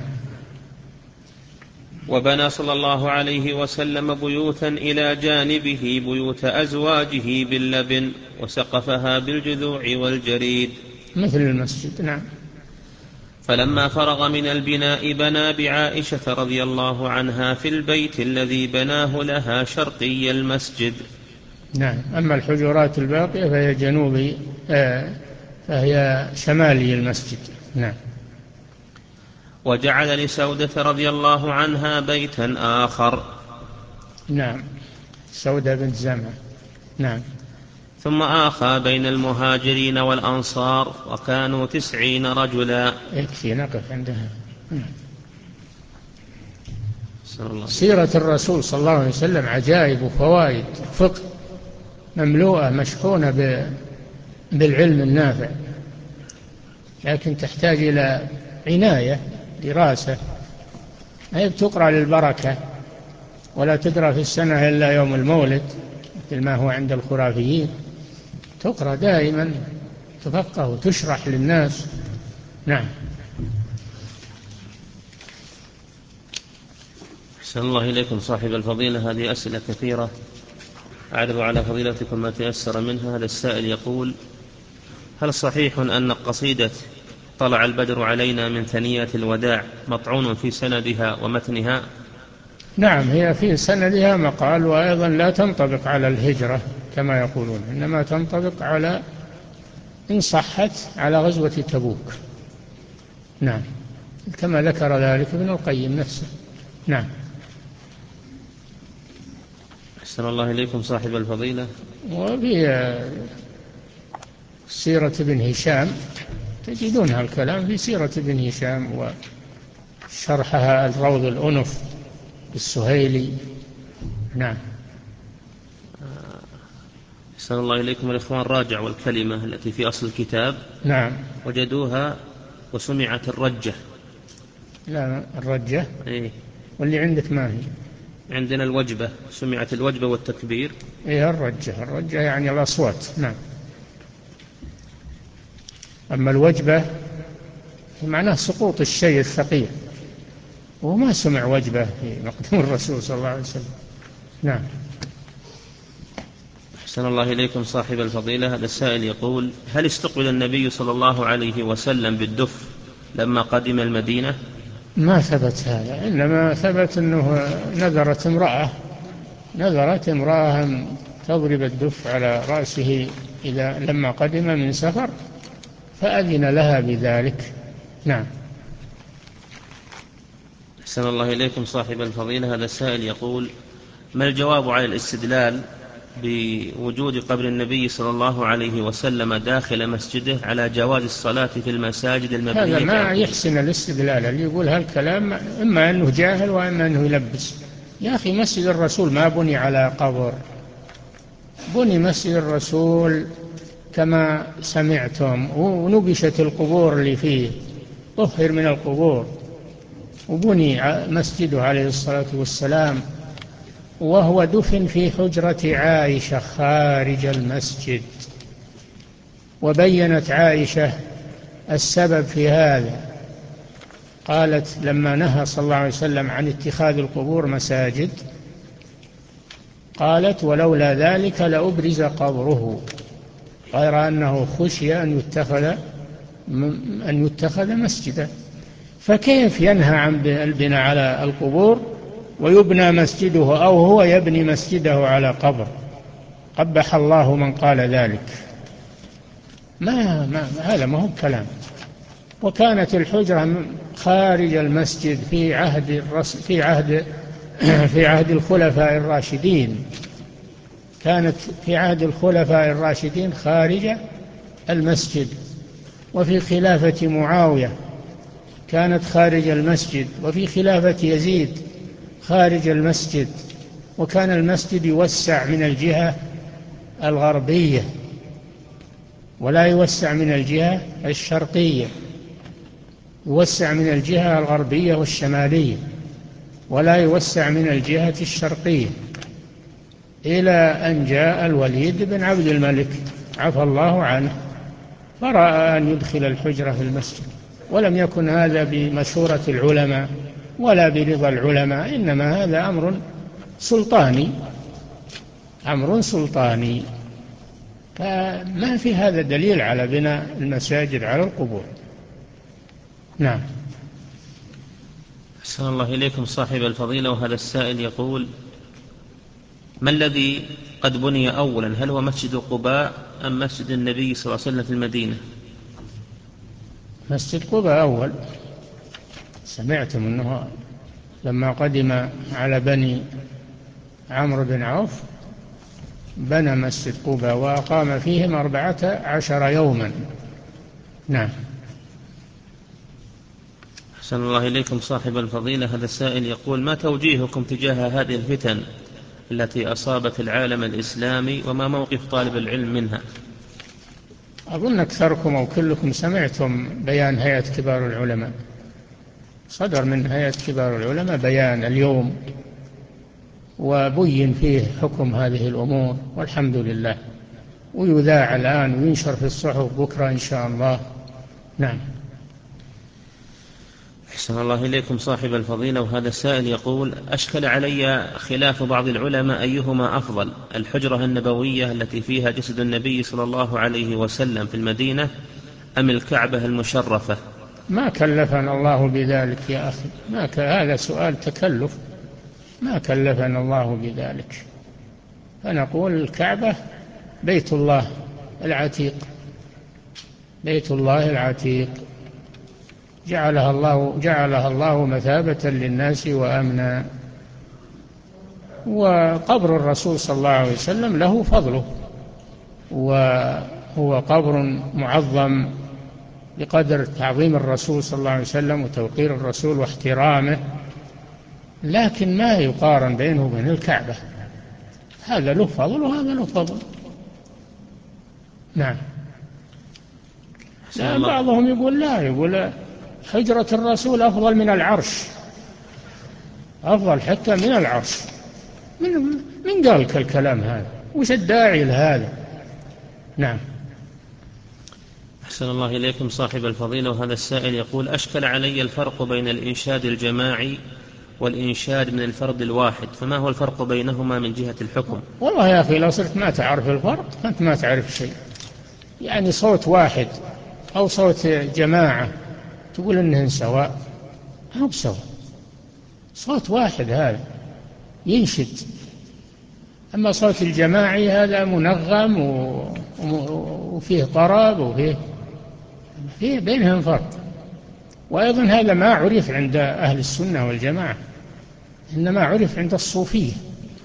وبنى صلى الله عليه وسلم بيوتا إلى جانبه بيوت أزواجه باللبن، وسقفها بالجذوع والجريد مثل المسجد. نعم. فلما فرغ من البناء بنى بعائشة رضي الله عنها في البيت الذي بناه لها شرقي المسجد. نعم. أما الحجرات الباقية فهي جنوبي آه فهي شمالي المسجد. نعم. وجعل لسودة رضي الله عنها بيتا آخر. نعم، سودة بنت زمع. نعم. ثم آخى بين المهاجرين والأنصار وكانوا تسعين رجلا. يكفي نقف عندها. سيرة الرسول صلى الله عليه وسلم عجائب وفوائد فقه مملوءة مشحونة بالعلم النافع، لكن تحتاج إلى عناية دراسة، هي بتقرأ للبركة ولا تقرأ في السنة إلا يوم المولد مثل ما هو عند الخرافيين، تقرأ دائما تفقه وتشرح للناس. نعم. أحسن الله إليكم صاحب الفضيلة، هذه أسئلة كثيرة أعرض على فضيلتكم ما تيسر منها. هذا السائل يقول: هل صحيح أن قصيدة طلع البدر علينا من ثنيات الوداع مطعون في سندها ومتنها؟ نعم، هي في سندها مقال، وأيضا لا تنطبق على الهجرة كما يقولون، إنما تنطبق على إن صحت على غزوة تبوك. نعم، كما ذكر ذلك ابن القيم نفسه. نعم. أحسن الله إليكم صاحب الفضيلة، وفي سيرة ابن هشام تجدون هالكلام في سيرة ابن هشام وشرحها الروض الأنف السهيلي. نعم. أحسن الله إليكم الإخوان، راجع والكلمة التي في أصل الكتاب نعم وجدوها وسمعت الرجة. لا، الرجة إيه؟ واللي عندك ما هي؟ عندنا الوجبة، سمعت الوجبة والتكبير. إيه الرجة، الرجة يعني الأصوات. نعم. أما الوجبة معناه سقوط الشيء الثقيل، وما سمع وجبة في مقدم الرسول صلى الله عليه وسلم. نعم. أحسن الله إليكم صاحب الفضيلة، هذا السائل يقول: هل استقبل النبي صلى الله عليه وسلم بالدف لما قدم المدينة؟ ما ثبت هذا، إنما ثبت أنه نذرت امرأة نذرت امرأة تضرب الدف على رأسه إذا لما قدم من سفر، فأذن لها بذلك. نعم. أحسن الله إليكم صاحب الفضيلة، هذا السائل يقول: ما الجواب على الاستدلال بوجود قبر النبي صلى الله عليه وسلم داخل مسجده على جواز الصلاة في المساجد المبنية؟ هذا ما يحسن الاستدلال، اللي يقول هالكلام إما أنه جاهل وإما أنه يلبس. يا أخي، مسجد الرسول ما بني على قبر، بني مسجد الرسول كما سمعتم، ونبشت القبور اللي فيه، طهر من القبور، وبني مسجده عليه الصلاة والسلام، وهو دفن في حجرة عائشة خارج المسجد. وبينت عائشة السبب في هذا، قالت لما نهى صلى الله عليه وسلم عن اتخاذ القبور مساجد، قالت: ولولا ذلك لأبرز قبره، غير أنه خشي أن يتخذ أن يتخذ مسجدا. فكيف ينهى عن البناء على القبور ويبنى مسجده، أو هو يبني مسجده على قبر؟ قبح الله من قال ذلك. ما, ما هذا ما هو كلام. وكانت الحجرة خارج المسجد في عهد الرس في عهد في عهد الخلفاء الراشدين، كانت في عهد الخلفاء الراشدين خارج المسجد، وفي خلافة معاوية كانت خارج المسجد، وفي خلافة يزيد خارج المسجد. وكان المسجد يوسع من الجهة الغربية ولا يوسع من الجهة الشرقية، يوسع من الجهة الغربية والشمالية ولا يوسع من الجهة الشرقية، إلى أن جاء الوليد بن عبد الملك عفى الله عنه فرأى أن يدخل الحجرة في المسجد، ولم يكن هذا بمشورة العلماء ولا برضا العلماء، إنما هذا أمر سلطاني أمر سلطاني فما في هذا دليل على بناء المساجد على القبور. نعم. أحسن الله إليكم صاحب الفضيلة، وهذا السائل يقول: ما الذي قد بني أولا، هل هو مسجد قباء أم مسجد النبي صلى الله عليه وسلم في المدينة؟ مسجد قباء أول، سمعتم أنه لما قدم على بني عمرو بن عوف بنى مسجد قباء وأقام فيهم أربعة عشر يوما. نعم. أحسن الله إليكم صاحب الفضيلة. هذا السائل يقول: ما توجيهكم تجاه هذه الفتن التي أصابت العالم الإسلامي، وما موقف طالب العلم منها؟ أظن أكثركم أو كلكم سمعتم بيان هيئة كبار العلماء، صدر من هيئة كبار العلماء بيان اليوم وبين فيه حكم هذه الأمور، والحمد لله، ويذاع الآن وينشر في الصحف بكرة إن شاء الله. نعم. أحسن الله إليكم صاحب الفضيلة. وهذا السائل يقول: أشكل علي خلاف بعض العلماء أيهما أفضل، الحجرة النبوية التي فيها جسد النبي صلى الله عليه وسلم في المدينة، أم الكعبة المشرفة؟ ما كلفنا الله بذلك يا أخي، ما ك... هذا سؤال تكلف، ما كلفنا الله بذلك. فنقول الكعبة بيت الله العتيق، بيت الله العتيق جعلها الله جعلها الله مثابة للناس وأمنا. وقبر الرسول صلى الله عليه وسلم له فضله، وهو قبر معظم بقدر تعظيم الرسول صلى الله عليه وسلم وتوقير الرسول واحترامه، لكن ما يقارن بينه وبين الكعبة، هذا له فضل وهذا له فضل. نعم. لا، بعضهم يقول لا، يقول حجرة الرسول أفضل من العرش، أفضل حتى من العرش. من من قال الكلام هذا؟ وش الداعي لهذا؟ نعم. أحسن الله إليكم صاحب الفضيلة. وهذا السائل يقول: أشكل علي الفرق بين الإنشاد الجماعي والإنشاد من الفرد الواحد، فما هو الفرق بينهما من جهة الحكم؟ والله يا أخي لو صرت ما تعرف الفرق أنت ما تعرف شيء. يعني صوت واحد أو صوت جماعة تقول إنهن سواء؟ ما هو بسواء، صوت واحد هذا ينشد، أما صوت الجماعي هذا منغم وفيه طرب وفيه فيه بينهم فرق. وأيضا هذا ما عرف عند أهل السنة والجماعة، إنما عرف عند الصوفية،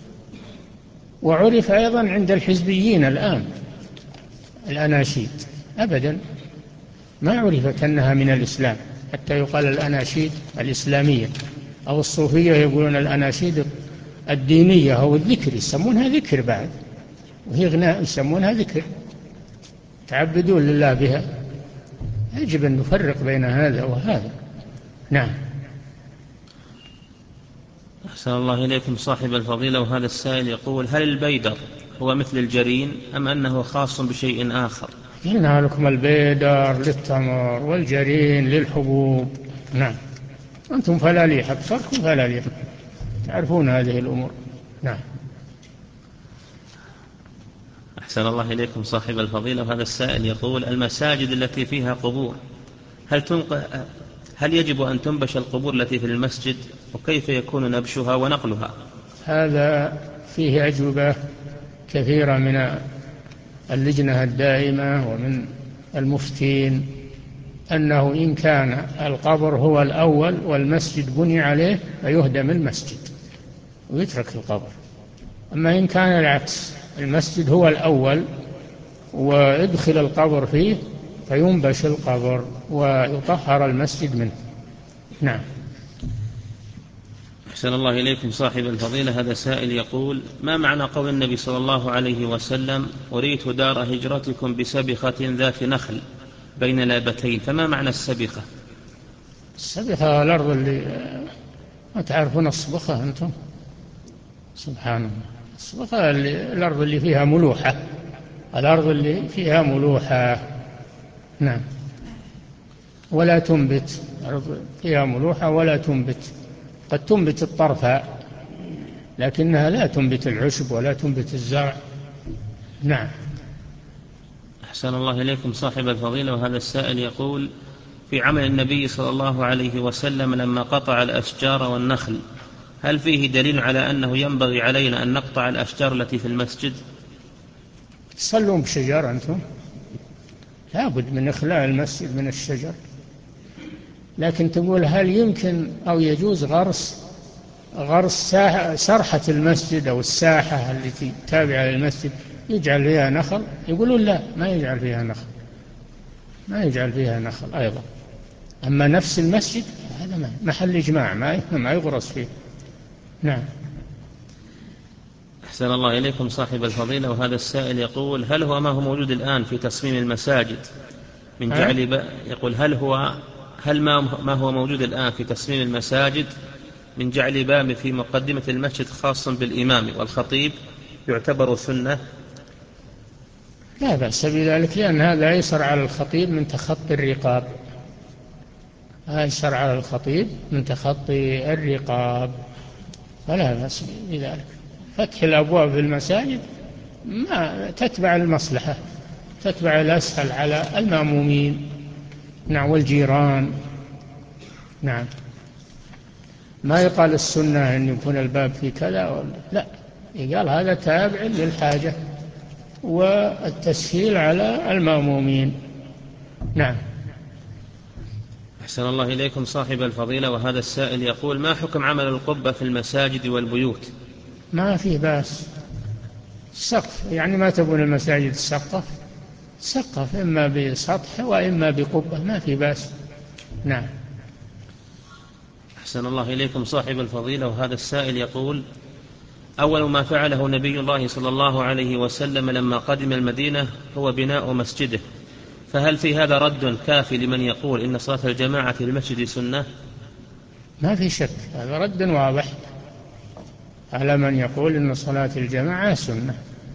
وعرف أيضا عند الحزبيين الآن الأناشيد، أبدا ما عرفت أنها من الإسلام، حتى يقال الأناشيد الإسلامية، أو الصوفية يقولون الأناشيد الدينية أو الذكر، يسمونها ذكر بعد، وهي غناء يسمونها ذكر، تعبدون لله بها. يجب أن نفرق بين هذا وهذا. نعم. أحسن الله إليكم صاحب الفضيلة. وهذا السائل يقول: هل البيدر هو مثل الجرين أم أنه خاص بشيء آخر؟ قلنا لكم البيدر للتمر والجرين للحبوب. نعم. أنتم فلاليح، أكثركم فلاليح، تعرفون هذه الأمور. نعم. أحسن الله إليكم صاحب الفضيلة. وهذا السائل يقول: المساجد التي فيها قبور هل تنق... هل يجب أن تنبش القبور التي في المسجد، وكيف يكون نبشها ونقلها؟ هذا فيه أجوبة كثيرة من اللجنة الدائمة ومن المفتين، أنه إن كان القبر هو الأول والمسجد بني عليه فيهدم المسجد ويترك القبر، أما إن كان العكس، المسجد هو الأول وادخل القبر فيه فينبش القبر ويطهر المسجد منه. نعم. أحسن الله إليكم صاحب الفضيلة. هذا سائل يقول: ما معنى قول النبي صلى الله عليه وسلم: أريت دار هجرتكم بسبخة ذات نخل بين لابتين؟ فما معنى السبخة؟ السبخة الأرض اللي ما تعرفون الصبخة أنتم؟ سبحان الله. الصبخة اللي الأرض اللي فيها ملوحة، الأرض اللي فيها ملوحة. نعم. ولا تنبت، أرض فيها ملوحة ولا تنبت، قد تنبت الطرفاء لكنها لا تنبت العشب ولا تنبت الزرع. نعم. أحسن الله إليكم صاحب الفضيلة. وهذا السائل يقول: في عمل النبي صلى الله عليه وسلم لما قطع الأشجار والنخل، هل فيه دليل على أنه ينبغي علينا أن نقطع الأشجار التي في المسجد؟ تصلون بشجر أنتم؟ لا بد من إخلاء المسجد من الشجر، لكن تقول هل يمكن أو يجوز غرس غرس سرحة المسجد أو الساحة التي تابعة للمسجد يجعل فيها نخل؟ يقولون لا، ما يجعل فيها نخل، ما يجعل فيها نخل أيضا. أما نفس المسجد هذا محل إجماع، ما يغرس فيه. نعم. أحسن الله إليكم صاحب الفضيلة، وهذا السائل يقول هل هو ما هو موجود الآن في تصميم المساجد من جعل ب... يقول هل هو هل ما ما هو موجود الآن في تصميم المساجد من جعل باب في مقدمة المسجد خاص بالإمام والخطيب يعتبر سنة؟ لا بأس بذلك، لأن هذا أيسر على الخطيب من تخطي الرقاب، أيسر على الخطيب من تخطي الرقاب، فلا بأس بذلك. فتح الأبواب في المساجد ما تتبع المصلحة، تتبع الأسهل على المأمومين نعم والجيران. نعم، ما يقال السنة أن يكون الباب في كذا، لا، يقال هذا تابع للحاجة والتسهيل على المأمومين. نعم. أحسن الله إليكم صاحب الفضيلة، وهذا السائل يقول ما حكم عمل القبة في المساجد والبيوت؟ ما فيه بأس، السقف يعني ما تبون المساجد السقف سقف إما بسطح وإما بقبة، ما في بأس. نعم. أحسن الله إليكم صاحب الفضيلة، وهذا السائل يقول أول ما فعله نبي الله صلى الله عليه وسلم لما قدم المدينة هو بناء مسجده، فهل في هذا رد كافي لمن يقول إن صلاة الجماعة في المسجد سنة؟ ما في شك، هذا رد واضح على من يقول إن صلاة الجماعة سنة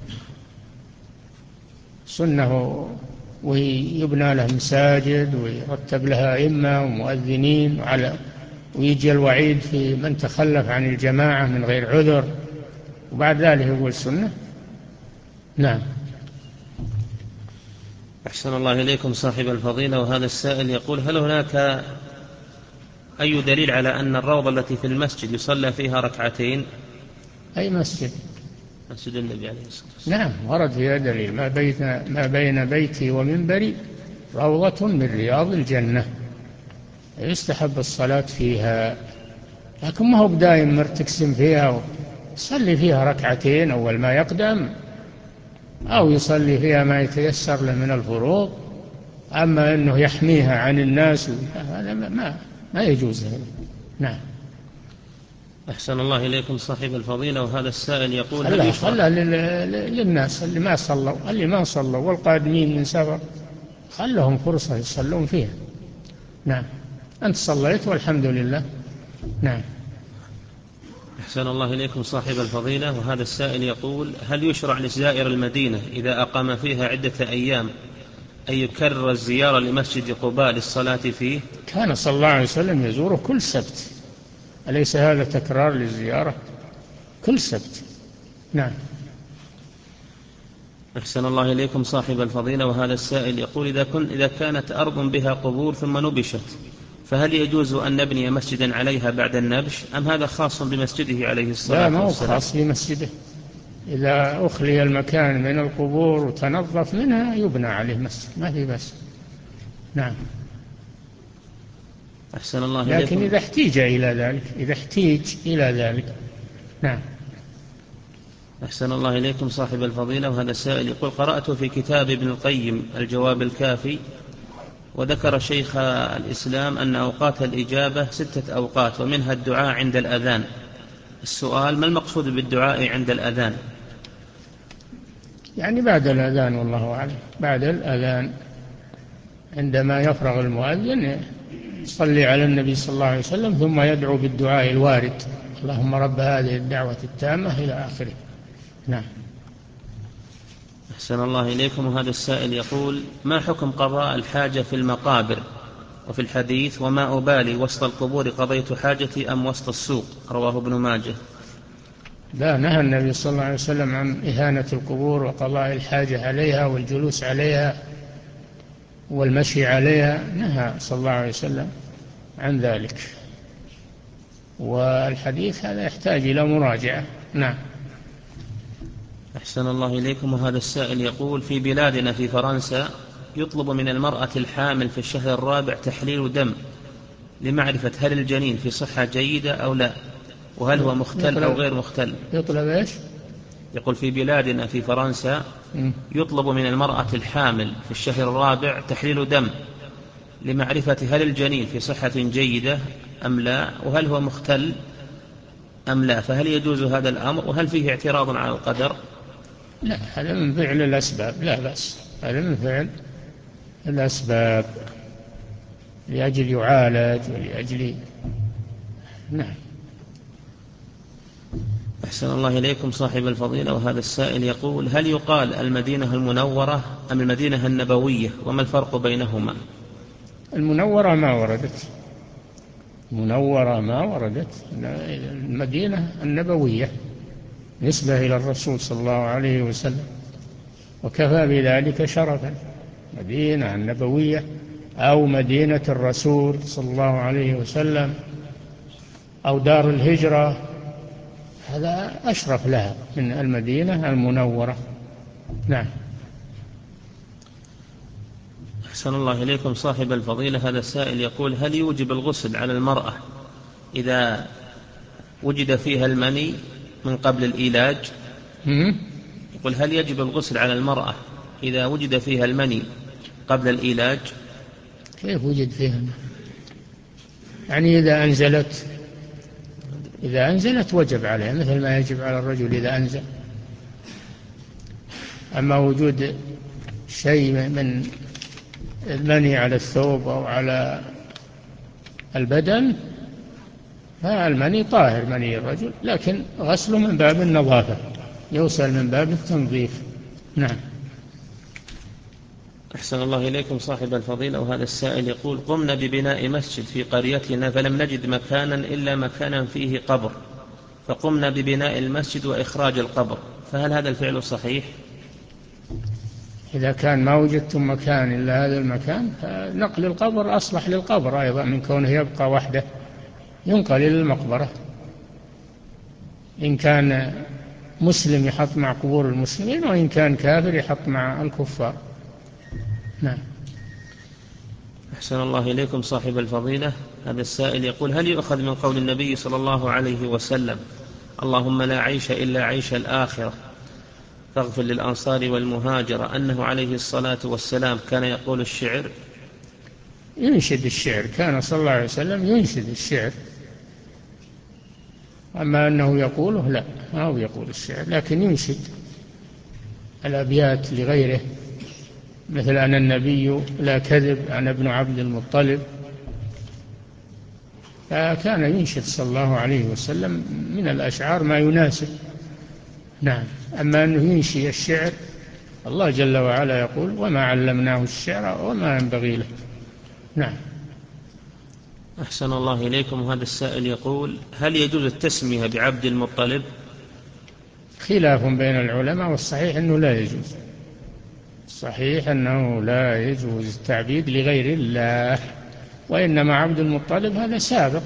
سنة ويبنى له مساجد ويرتب لها أئمة ومؤذنين، وعلى ويجي الوعيد في من تخلف عن الجماعة من غير عذر، وبعد ذلك يقول سنة. نعم. أحسن الله إليكم صاحب الفضيلة، وهذا السائل يقول هل هناك أي دليل على أن الروضة التي في المسجد يصلى فيها ركعتين؟ أي مسجد؟ مسجد النبي عليه الصلاة والسلام. نعم، ورد فيها دليل، ما بين ما بين بيتي ومنبري روضة من رياض الجنة، يستحب الصلاة فيها، لكن ما هو بدايم مرتكسم فيها، يصلي فيها ركعتين أول ما يقدم، أو يصلي فيها ما يتيسر له من الفروض. أما أنه يحميها عن الناس هذا ما ما يجوز. نعم. أحسن الله إليكم صاحب الفضيلة، وهذا السائل يقول خلها خلها للناس اللي ما صلوا، اللي ما صلوا والقادمين من سفر، خلهم فرصة يصلون فيها. نعم، أنت صليت والحمد لله. نعم. أحسن الله إليكم صاحب الفضيلة، وهذا السائل يقول هل يشرع لزائر المدينة إذا أقام فيها عدة أيام أن يكرر الزيارة لمسجد قباء للصلاة فيه؟ كان صلى الله عليه وسلم يزوره كل سبت، أليس هذا تكرار للزيارة؟ كل سبت. نعم. أحسن الله إليكم صاحب الفضيلة، وهذا السائل يقول إذا, كن إذا كانت أرض بها قبور ثم نبشت فهل يجوز أن نبني مسجدا عليها بعد النبش، أم هذا خاص بمسجده عليه الصلاة والسلام؟ لا، ما هو خاص بمسجده، إذا أخلي المكان من القبور وتنظف منها يبنى عليه مسجد، ما في بس. نعم. أحسن الله لكن إليكم. إذا احتيج إلى ذلك، إذا احتيج إلى ذلك. نعم. أحسن الله إليكم صاحب الفضيلة، وهذا السائل يقول قرأت في كتاب ابن القيم الجواب الكافي وذكر شيخ الإسلام أن أوقات الإجابة ستة أوقات ومنها الدعاء عند الأذان. السؤال ما المقصود بالدعاء عند الأذان؟ يعني بعد الأذان، والله أعلم، بعد الأذان عندما يفرغ المؤذن يصلي على النبي صلى الله عليه وسلم ثم يدعو بالدعاء الوارد، اللهم رب هذه الدعوة التامة إلى آخره. نعم. أحسن الله إليكم، وهذا السائل يقول ما حكم قضاء الحاجة في المقابر؟ وفي الحديث وما أبالي وسط القبور قضيت حاجتي أم وسط السوق، رواه ابن ماجه. لا، نهى النبي صلى الله عليه وسلم عن إهانة القبور وقضاء الحاجة عليها والجلوس عليها والمشي عليها، نهى صلى الله عليه وسلم عن ذلك، والحديث هذا يحتاج إلى مراجعة. نعم. أحسن الله إليكم، وهذا السائل يقول في بلادنا في فرنسا يطلب من المرأة الحامل في الشهر الرابع تحليل دم لمعرفة هل الجنين في صحة جيدة أو لا، وهل هو مختل أو غير مختل. يطلب إيش؟ يقول في بلادنا في فرنسا يطلب من المرأة الحامل في الشهر الرابع تحليل دم لمعرفة هل الجنين في صحة جيدة أم لا، وهل هو مختل أم لا، فهل يجوز هذا الأمر، وهل فيه اعتراض على القدر؟ لا، هذا من فعل الأسباب، لا بأس، هذا من فعل الأسباب لأجل يعالج ولأجل. نعم. أحسن الله إليكم صاحب الفضيلة، وهذا السائل يقول هل يقال المدينة المنورة أم المدينة النبوية، وما الفرق بينهما؟ المنورة ما وردت، منورة ما وردت، المدينة النبوية نسبة إلى الرسول صلى الله عليه وسلم، وكفى بذلك شرفا، مدينة النبوية أو مدينة الرسول صلى الله عليه وسلم أو دار الهجرة، هذا أشرف لها من المدينة المنورة. نعم. أحسن الله إليكم صاحب الفضيلة، هذا السائل يقول هل يوجب الغسل على المرأة إذا وجد فيها المني من قبل الإيلاج؟ يقول هل يجب الغسل على المرأة إذا وجد فيها المني قبل الإيلاج؟ كيف وجد فيها؟ يعني إذا أنزلت إذا أنزلت وجب عليها مثل ما يجب على الرجل إذا أنزل. أما وجود شيء من المني على الثوب أو على البدن فالمني طاهر، مني الرجل، لكن غسله من باب النظافة، يوصل من باب التنظيف. نعم. أحسن الله إليكم صاحب الفضيلة، وهذا السائل يقول قمنا ببناء مسجد في قريتنا فلم نجد مكانا إلا مكانا فيه قبر، فقمنا ببناء المسجد وإخراج القبر، فهل هذا الفعل صحيح؟ إذا كان ما وجدتم مكان إلا هذا المكان فنقل القبر أصلح للقبر أيضا من كونه يبقى وحده، ينقل إلى المقبرة. إن كان مسلم يحط مع قبور المسلمين، وإن كان كافر يحط مع الكفار. نعم. أحسن الله إليكم صاحب الفضيلة، هذا السائل يقول هل يؤخذ من قول النبي صلى الله عليه وسلم اللهم لا عيش إلا عيش الآخرة فاغفر للأنصار والمهاجرة أنه عليه الصلاة والسلام كان يقول الشعر؟ ينشد الشعر، كان صلى الله عليه وسلم ينشد الشعر، أما أنه يقوله لا، ما هو يقول الشعر، لكن ينشد الأبيات لغيره، مثل أنا النبي لا كذب، أنا ابن عبد المطلب، فكان ينشد صلى الله عليه وسلم من الأشعار ما يناسب. نعم. أما أنه ينشي الشعر، الله جل وعلا يقول وما علمناه الشعر وما ينبغي له. نعم. أحسن الله إليكم، هذا السائل يقول هل يجوز التسمية بعبد المطلب؟ خلاف بين العلماء، والصحيح أنه لا يجوز، صحيح أنه لا يجوز التعبيد لغير الله، وإنما عبد المطلب هذا سابق،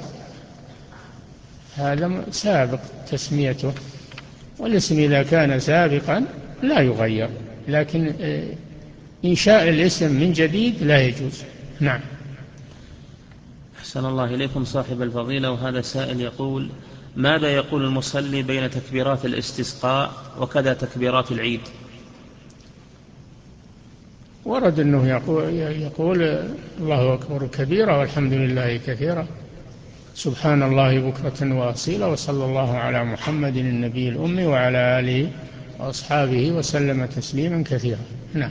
هذا سابق تسميته، والاسم إذا كان سابقا لا يغير، لكن إنشاء الاسم من جديد لا يجوز. نعم. أحسن الله إليكم صاحب الفضيلة، وهذا سائل يقول ماذا يقول المصلي بين تكبيرات الاستسقاء وكذا تكبيرات العيد؟ ورد أنه يقول, يقول الله أكبر كبيرا والحمد لله كثيرا سبحان الله بكرة وأصيلا وصلى الله على محمد النبي الأمي وعلى آله وأصحابه وسلم تسليما كثيرا. نعم.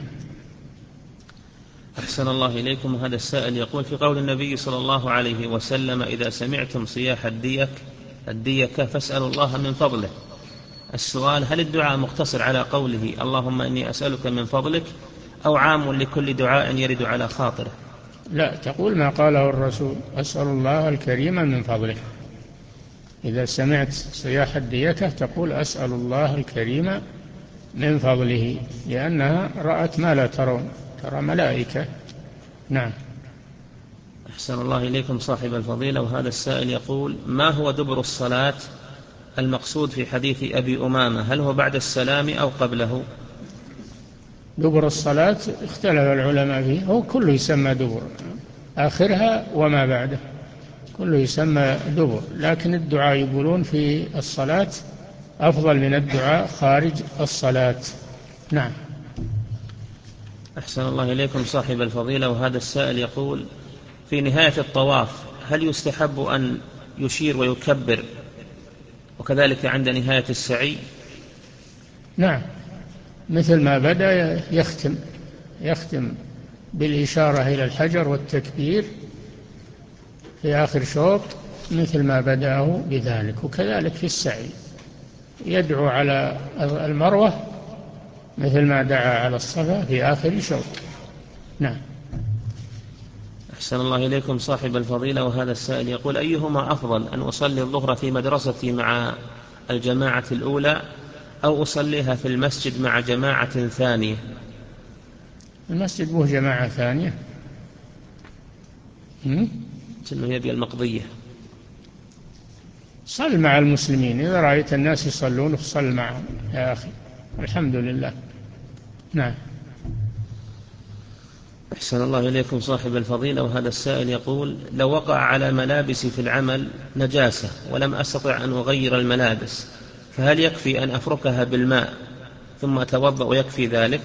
أحسن الله إليكم، هذا السائل يقول في قول النبي صلى الله عليه وسلم إذا سمعتم صياح الديك الديكة فاسألوا الله من فضله، السؤال هل الدعاء مقتصر على قوله اللهم إني أسألك من فضلك أو عام لكل دعاء يرد على خاطره؟ لا، تقول ما قاله الرسول أسأل الله الكريم من فضله، إذا سمعت صياح الديكة تقول أسأل الله الكريم من فضله، لأنها رأت ما لا ترون، ترى ملائكة. نعم. أحسن الله إليكم صاحب الفضيلة، وهذا السائل يقول ما هو دبر الصلاة المقصود في حديث أبي أمامة، هل هو بعد السلام أو قبله؟ دبر الصلاة اختلف العلماء فيه، هو كله يسمى دبر، آخرها وما بعده، كله يسمى دبر، لكن الدعاء يقولون في الصلاة أفضل من الدعاء خارج الصلاة. نعم. أحسن الله إليكم صاحب الفضيلة، وهذا السائل يقول: في نهاية الطواف هل يستحب أن يشير ويكبر وكذلك عند نهاية السعي؟ نعم، مثل ما بدأ يختم يختم بالإشارة إلى الحجر والتكبير في آخر شوط مثل ما بدأه بذلك، وكذلك في السعي يدعو على المروة مثل ما دعا على الصفا في آخر شوط. نعم. أحسن الله إليكم صاحب الفضيلة، وهذا السائل يقول: أيهما أفضل، أن أصلي الظهر في مدرستي مع الجماعة الأولى أو أصليها في المسجد مع جماعة ثانية؟ المسجد مو جماعة ثانية، إنه يبي المقضية. صل مع المسلمين، إذا رأيت الناس يصلون فصل معهم يا أخي، الحمد لله. نعم. أحسن الله إليكم صاحب الفضيلة، وهذا السائل يقول: لو وقع على ملابسي في العمل نجاسة ولم أستطع أن أغير الملابس، فهل يكفي أن أفركها بالماء ثم أتوضأ ويكفي ذلك؟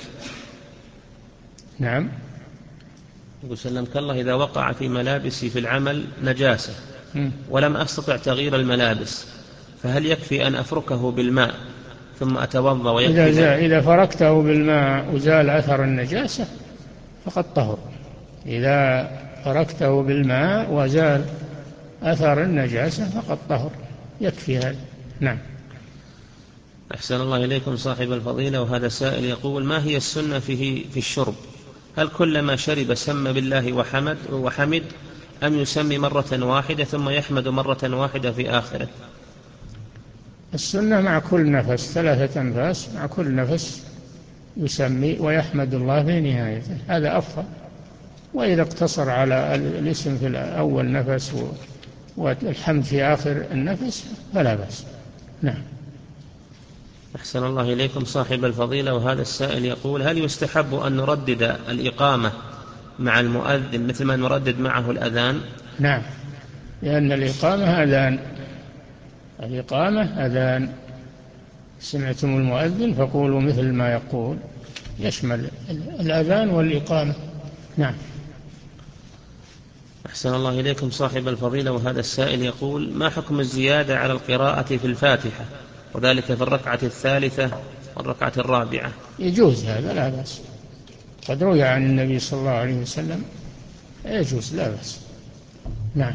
نعم. يقول: سلمك الله، إذا وقع في ملابسي في العمل نجاسة ولم أستطع تغيير الملابس، فهل يكفي أن أفركه بالماء ثم أتوضأ ويكفي إذا, ذلك؟ إذا فركته بالماء وزال أثر النجاسة فقد طهر. إذا فركته بالماء وزال أثر النجاسة فقد طهر، يكفي هذا. نعم. أحسن الله إليكم صاحب الفضيلة، وهذا سائل يقول: ما هي السنة فيه في الشرب؟ هل كلما شرب سمى بالله وحمد وحمد أم يسمي مرة واحدة ثم يحمد مرة واحدة في آخره؟ السنة مع كل نفس، ثلاثة أنفاس مع كل نفس يسمي ويحمد الله في نهايته، هذا أفضل. وإذا اقتصر على الاسم في أول نفس والحمد في آخر النفس فلا بأس. نعم. أحسن الله إليكم صاحب الفضيلة، وهذا السائل يقول: هل يستحب أن نردد الإقامة مع المؤذن مثل ما نردد معه الأذان؟ نعم، لأن الإقامة أذان، الإقامة أذان. سمعتم المؤذن فقولوا مثل ما يقول، يشمل الأذان والإقامة. نعم. أحسن الله إليكم صاحب الفضيلة، وهذا السائل يقول: ما حكم الزيادة على القراءة في الفاتحة وذلك في الركعة الثالثة والركعة الرابعة؟ يجوز هذا، لا بأس، قد روي عن النبي صلى الله عليه وسلم، يجوز لا بأس. نعم.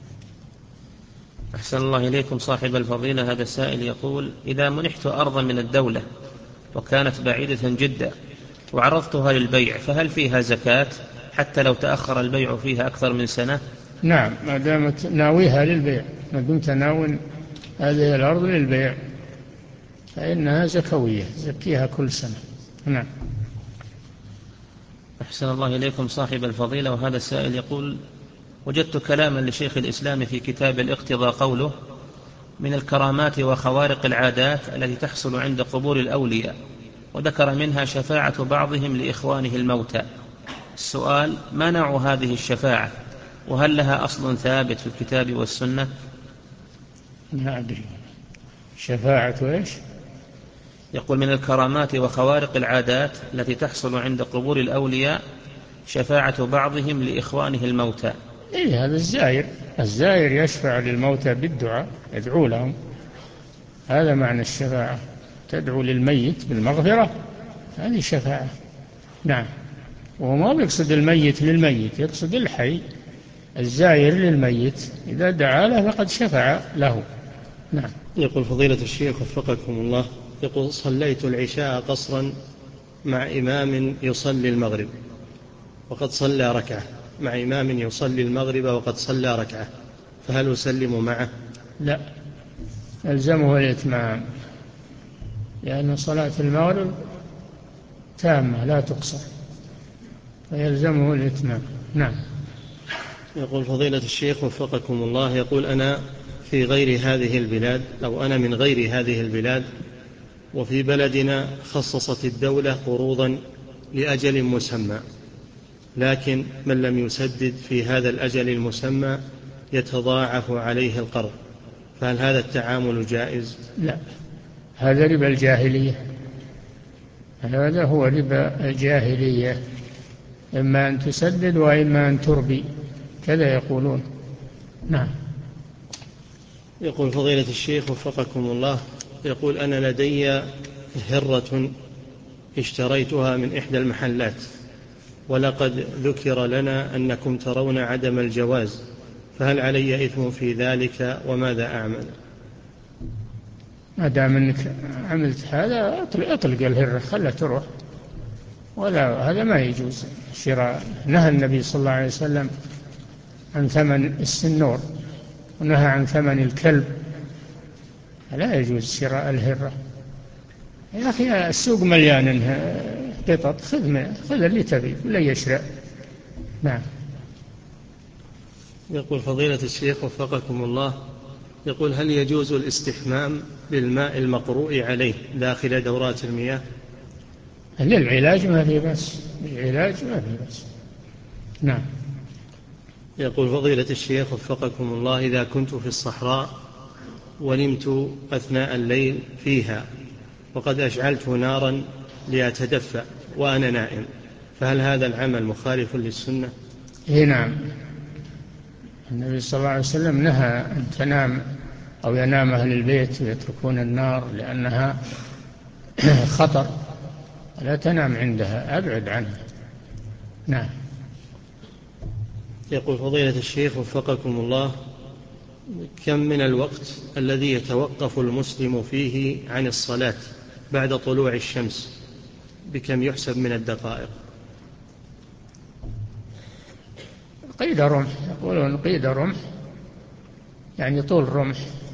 أحسن الله إليكم صاحب الفضيلة، هذا السائل يقول: إذا منحت أرضا من الدولة وكانت بعيدة جدا وعرضتها للبيع فهل فيها زكاة حتى لو تأخر البيع فيها أكثر من سنة؟ نعم، ما دامت ناويها للبيع، ما دمت ناوي هذه الأرض للبيع فإنها زكوية، زكيها كل سنة. نعم. أحسن الله إليكم صاحب الفضيلة، وهذا السائل يقول: وجدت كلاما لشيخ الإسلام في كتاب الاقتضاء قوله: من الكرامات وخوارق العادات التي تحصل عند قبور الأولياء، وذكر منها شفاعة بعضهم لإخوانه الموتى. السؤال: ما نوع هذه الشفاعة، وهل لها أصل ثابت في الكتاب والسنة؟ لا أدري شفاعة إيش؟ يقول: من الكرامات وخوارق العادات التي تحصل عند قبور الأولياء شفاعة بعضهم لإخوانه الموتى. إيه، هذا الزائر، الزائر يشفع للموتى بالدعاء، يدعو لهم، هذا معنى الشفاعة، تدعو للميت بالمغفرة، هذه شفاعة. نعم. وهو ما بيقصد الميت للميت، يقصد الحي، الزائر للميت إذا دعا له فقد شفع له. نعم. يقول: فضيلة الشيخ وفقكم الله، يقول: صليت العشاء قصرا مع إمام يصلي المغرب وقد صلى ركعة، مع إمام يصلي المغرب وقد صلى ركعة، فهل أسلم معه؟ لا، يلزمه الإتمام، لأن صلاة المغرب تامة لا تقصر، فيلزمه الإتمام. نعم. يقول: فضيلة الشيخ وفقكم الله، يقول: أنا في غير هذه البلاد، أو أنا من غير هذه البلاد، وفي بلدنا خصصت الدولة قروضا لأجل مسمى، لكن من لم يسدد في هذا الأجل المسمى يتضاعف عليه القرض، فهل هذا التعامل جائز؟ لا، هذا ربا الجاهلية، هذا هو ربا الجاهلية، إما أن تسدد وإما أن تربي، كذا يقولون. نعم. يقول فضيلة الشيخ وفقكم الله، يقول أنا لدي هرة اشتريتها من إحدى المحلات، ولقد ذكر لنا أنكم ترون عدم الجواز، فهل علي إثم في ذلك وماذا أعمل؟ ما دام أنك عملت هذا اطلق الهرة، خلها تروح، ولا هذا ما يجوز شراء. نهى النبي صلى الله عليه وسلم عن ثمن السنور، ونهى عن ثمن الكلب، لا يجوز شراء الهرة. يا أخي السوق مليان قطط، خذ من خذ اللي تبي ولا يشرع. نعم. يقول فضيلة الشيخ وفقكم الله، يقول هل يجوز الاستحمام بالماء المقروء عليه داخل دورات المياه؟ للعلاج ما في بس، للعلاج ما في بس. نعم. يقول فضيلة الشيخ وفقكم الله، إذا كنت في الصحراء ونمت أثناء الليل فيها وقد أشعلت نارا لأتدفأ وأنا نائم، فهل هذا العمل مخالف للسنة؟ إيه نعم، النبي صلى الله عليه وسلم نهى أن تنام أو ينام أهل البيت ويتركون النار لأنها خطر، لا تنام عندها، أبعد عنها. نعم. يقول فضيلة الشيخ وفقكم الله، كم من الوقت الذي يتوقف المسلم فيه عن الصلاة بعد طلوع الشمس، بكم يحسب من الدقائق؟ قيد رمح، يقولون قيد رمح، يعني طول رمح،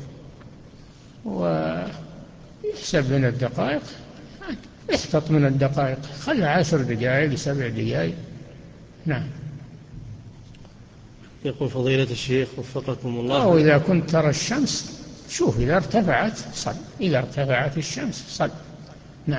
ويحسب من الدقائق، احتط من الدقائق، خلها عشر دقائق سبع دقائق. نعم. يقول فضيلة الشيخ وفقكم الله، أو إذا كنت ترى الشمس شوف إذا ارتفعت صل، إذا ارتفعت الشمس صل. نعم.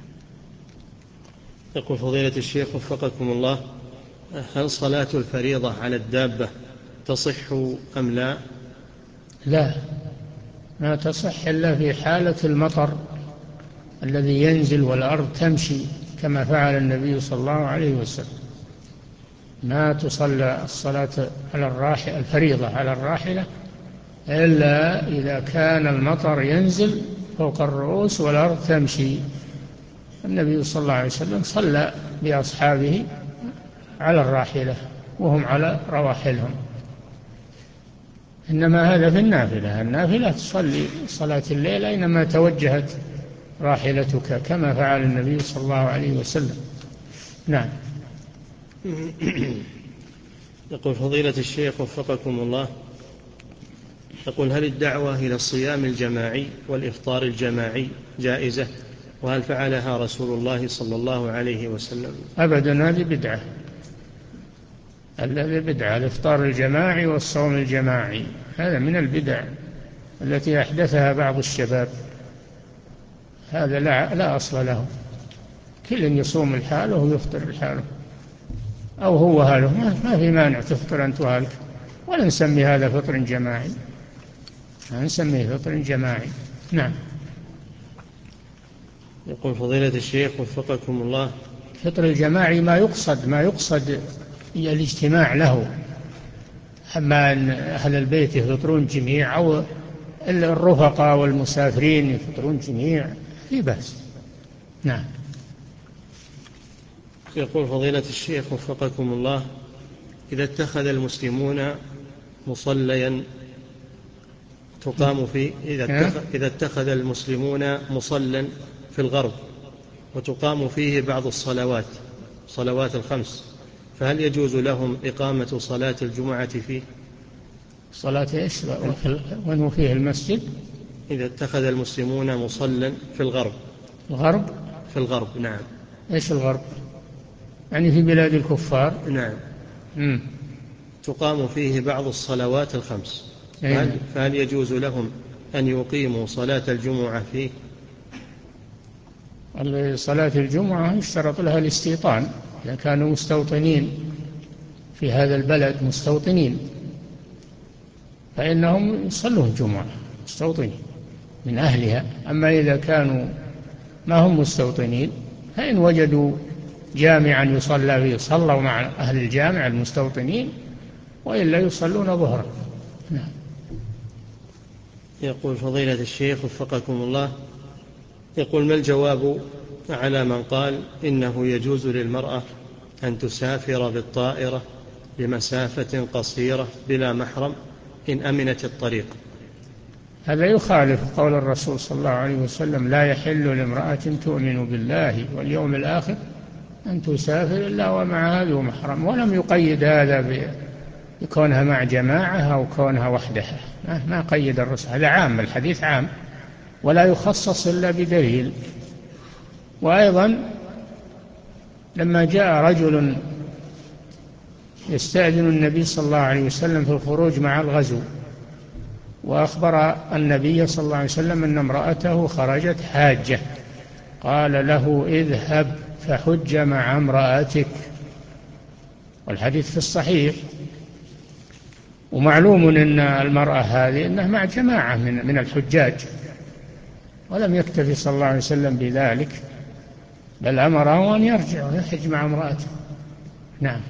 يقول فضيلة الشيخ وفقكم الله، هل صلاة الفريضة على الدابة تصح أم لا؟ لا، ما تصح إلا في حالة المطر الذي ينزل والأرض تمشي كما فعل النبي صلى الله عليه وسلم. ما تصلى الصلاة على الراحلة، الفريضة على الراحلة، إلا إذا كان المطر ينزل فوق الرؤوس والأرض تمشي. النبي صلى الله عليه وسلم صلى بأصحابه على الراحلة وهم على رواحلهم. إنما هذا في النافلة، النافلة تصلي صلاة الليل أينما توجهت راحلتك كما فعل النبي صلى الله عليه وسلم. نعم. يقول فضيلة الشيخ وفقكم الله، يقول هل الدعوة إلى الصيام الجماعي والإفطار الجماعي جائزة، وهل فعلها رسول الله صلى الله عليه وسلم؟ أبدا، هذه بدعة، الذي بدعة الإفطار الجماعي والصوم الجماعي، هذا من البدع التي أحدثها بعض الشباب، هذا لا, لا أصل له. كل يصوم الحال وهو يفطر الحال، أو هو هاله، ما في مانع تفطر أنت وهالك، ولا نسمي هذا فطر جماعي، ما نسميه فطر جماعي. نعم. يقول فضيلة الشيخ وفقكم الله، فطر الجماعي ما يقصد ما يقصد الاجتماع له، أما أن أهل البيت يفطرون جميع أو الرفقاء والمسافرين يفطرون جميع في بأس. نعم. يقول فضيلة الشيخ وفقكم الله، إذا اتخذ المسلمون مصليا تقام فيه إذا اتخذ, إذا اتخذ المسلمون مصلا في الغرب وتقام فيه بعض الصلوات صلوات الخمس، فهل يجوز لهم إقامة صلاة الجمعة فيه؟ صلاة إيش؟ وين هو فيه المسجد؟ إذا اتخذ المسلمون مصلا في الغرب. الغرب؟ في الغرب، نعم. إيش الغرب؟ يعني في بلاد الكفار؟ نعم. مم. تقام فيه بعض الصلوات الخمس، فهل, فهل يجوز لهم أن يقيموا صلاة الجمعة فيه؟ صلاة الجمعة يشترط لها الاستيطان، إذا كانوا مستوطنين في هذا البلد، مستوطنين فإنهم يصلون جمعة مستوطنين من أهلها. أما إذا كانوا ما هم مستوطنين فإن وجدوا جامعا يصلى فيه صلوا مع أهل الجامع المستوطنين، وإلا يصلون ظهرا. نعم. يقول فضيلة الشيخ وفقكم الله، يقول ما الجواب على من قال إنه يجوز للمرأة أن تسافر بالطائرة لمسافة قصيرة بلا محرم إن أمنت الطريق؟ هذا يخالف قول الرسول صلى الله عليه وسلم: لا يحل لامرأة تؤمن بالله واليوم الآخر أن تسافر إلا ومعها ذو محرم. ولم يقيد هذا بكونها مع جماعة أو كونها وحدها، ما قيد الرسول، هذا عام، الحديث عام ولا يخصص إلا بدليل. وأيضا لما جاء رجل يستأذن النبي صلى الله عليه وسلم في الخروج مع الغزو، وأخبر النبي صلى الله عليه وسلم أن امرأته خرجت حاجة، قال له: اذهب فحج مع امرأتك. والحديث في الصحيح. ومعلوم أن المرأة هذه أنها مع جماعة من من الحجاج، ولم يكتفي صلى الله عليه وسلم بذلك، بل أمره أن يرجع ويحج مع امرأته. نعم.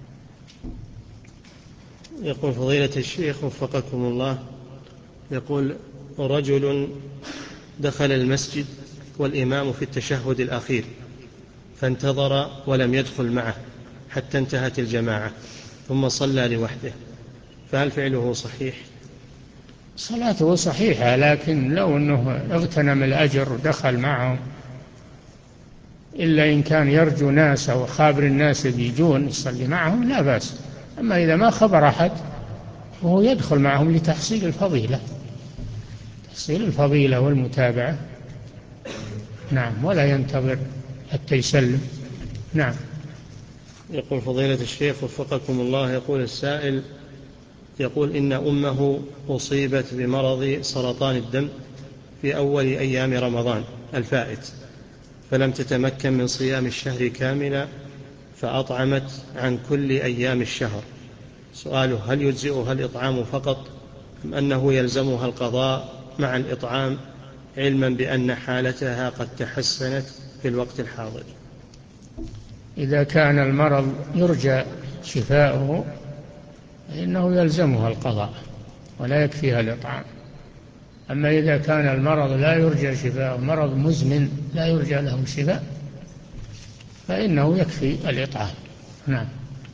يقول فضيلة الشيخ وفقكم الله، يقول رجل دخل المسجد والإمام في التشهد الأخير فانتظر ولم يدخل معه حتى انتهت الجماعة ثم صلى لوحده، فهل فعله صحيح؟ صلاته صحيحة، لكن لو أنه اغتنم الأجر ودخل معهم، إلا إن كان يرجو ناس أو خابر الناس بيجون يصلي معهم لا بأس. أما إذا ما خبر أحد وهو يدخل معهم لتحصيل الفضيلة، تحصيل الفضيلة والمتابعة. نعم. ولا ينتظر حتى يسلم. نعم. يقول فضيلة الشيخ وفقكم الله، يقول السائل، يقول إن أمه أصيبت بمرض سرطان الدم في أول أيام رمضان الفائت، فلم تتمكن من صيام الشهر كاملا فأطعمت عن كل أيام الشهر. سؤاله: هل يجزئها الإطعام فقط أم أنه يلزمها القضاء مع الإطعام، علما بأن حالتها قد تحسنت في الوقت الحاضر؟ إذا كان المرض يرجى شفاؤه فإنه يلزمها القضاء ولا يكفيها الإطعام. أما إذا كان المرض لا يرجى شفاؤه، مرض مزمن لا يرجى له شفاء، فإنه يكفي الإطعام. نعم.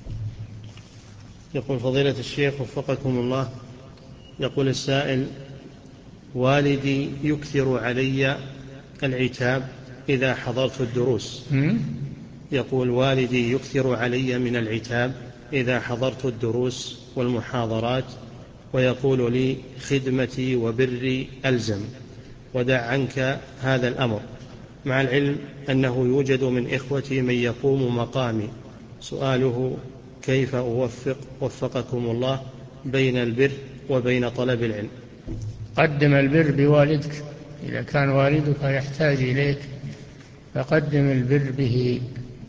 يقول فضيلة الشيخ وفقكم الله، يقول السائل: والدي يكثر علي العتاب إذا حضرت الدروس. يقول والدي يكثر علي من العتاب إذا حضرت الدروس والمحاضرات، ويقول لي: خدمتي وبري ألزم، ودع عنك هذا الأمر، مع العلم أنه يوجد من إخوتي من يقوم مقامي. سؤاله: كيف أوفق وفقكم الله بين البر وبين طلب العلم؟ قدم البر بوالدك، إذا كان والدك يحتاج إليك فقدم البر به.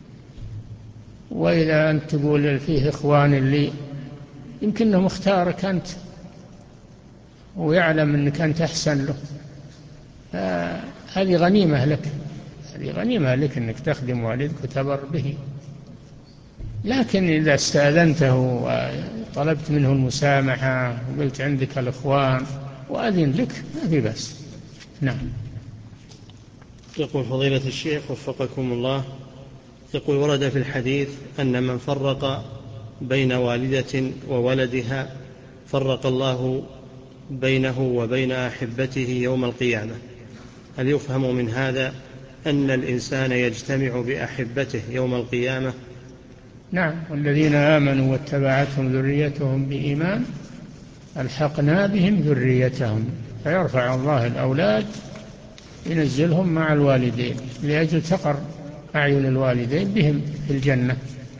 وإذا أنت تقول فيه إخوان لي يمكن أنه مختارك أنت ويعلم أنك أنت أحسن له، هذه غنيمة لك، هذه غنيمة لك أنك تخدم والدك وتبر به. لكن إذا استأذنته وطلبت منه المسامحة وقلت عندك الإخوان وأذن لك ما في بأس. نعم. يقول فضيلة الشيخ وفقكم الله، يقول ورد في الحديث أن من فرق بين والدة وولدها فرق الله بينه وبين أحبته يوم القيامة. هل يفهم من هذا أن الإنسان يجتمع بأحبته يوم القيامة؟ نعم. والذين آمنوا واتبعتهم ذريتهم بإيمان ألحقنا بهم ذريتهم، فيرفع الله الأولاد ينزلهم مع الوالدين لأجل تقر أعين الوالدين بهم في الجنة.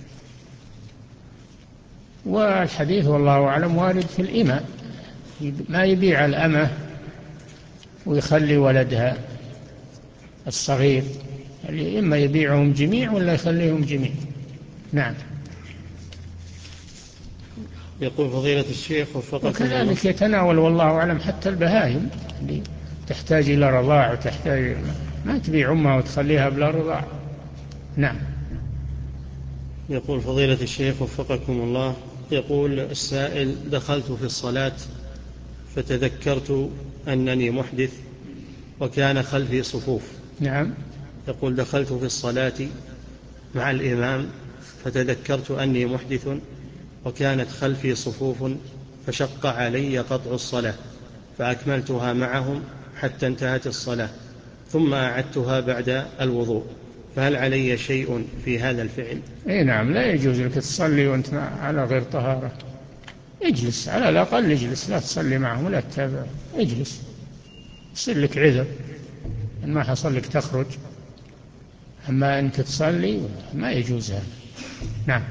والحديث والله أعلم وارد في الإماء، ما يبيع الأمة ويخلي ولدها الصغير، يعني إما يبيعهم جميع ولا يخليهم جميع. نعم. يقول فضيلة الشيخ وفقكم الله. وكذلك يتناول والله أعلم حتى البهائم اللي تحتاج إلى رضاع وتحتاج، ما تبيع أمها وتخليها بلا رضاع. نعم. يقول فضيلة الشيخ وفقكم الله، يقول السائل: دخلت في الصلاة فتذكرت أنني محدث وكان خلفي صفوف. نعم. يقول: دخلت في الصلاة مع الإمام فتذكرت أني محدث وكانت خلفي صفوف، فشق علي قطع الصلاة فأكملتها معهم حتى انتهت الصلاة، ثم أعدتها بعد الوضوء، فهل علي شيء في هذا الفعل؟ اي نعم، لا يجوز لك تصلي وانت على غير طهارة. اجلس على الأقل، اجلس، لا تصلي معهم ولا تتابع، اجلس، يصير لك عذر إن ما حصل لك تخرج. أما أنت تصلي ما يجوز هذا. نعم.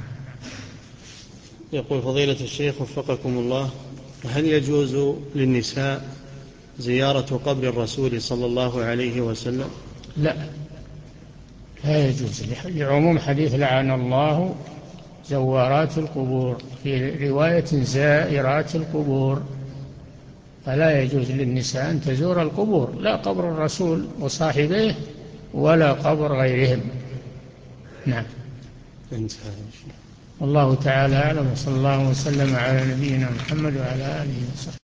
يقول فضيلة الشيخ وفقكم الله: هل يجوز للنساء زيارة قبر الرسول صلى الله عليه وسلم؟ لا، لا يجوز، لعموم حديث لعن الله زوارات القبور، في رواية زائرات القبور، فلا يجوز للنساء أن تزور القبور، لا قبر الرسول وصاحبيه ولا قبر غيرهم. نعم. والله تعالى أعلم، وصلى الله وسلم على نبينا محمد وعلى آله وصحبه.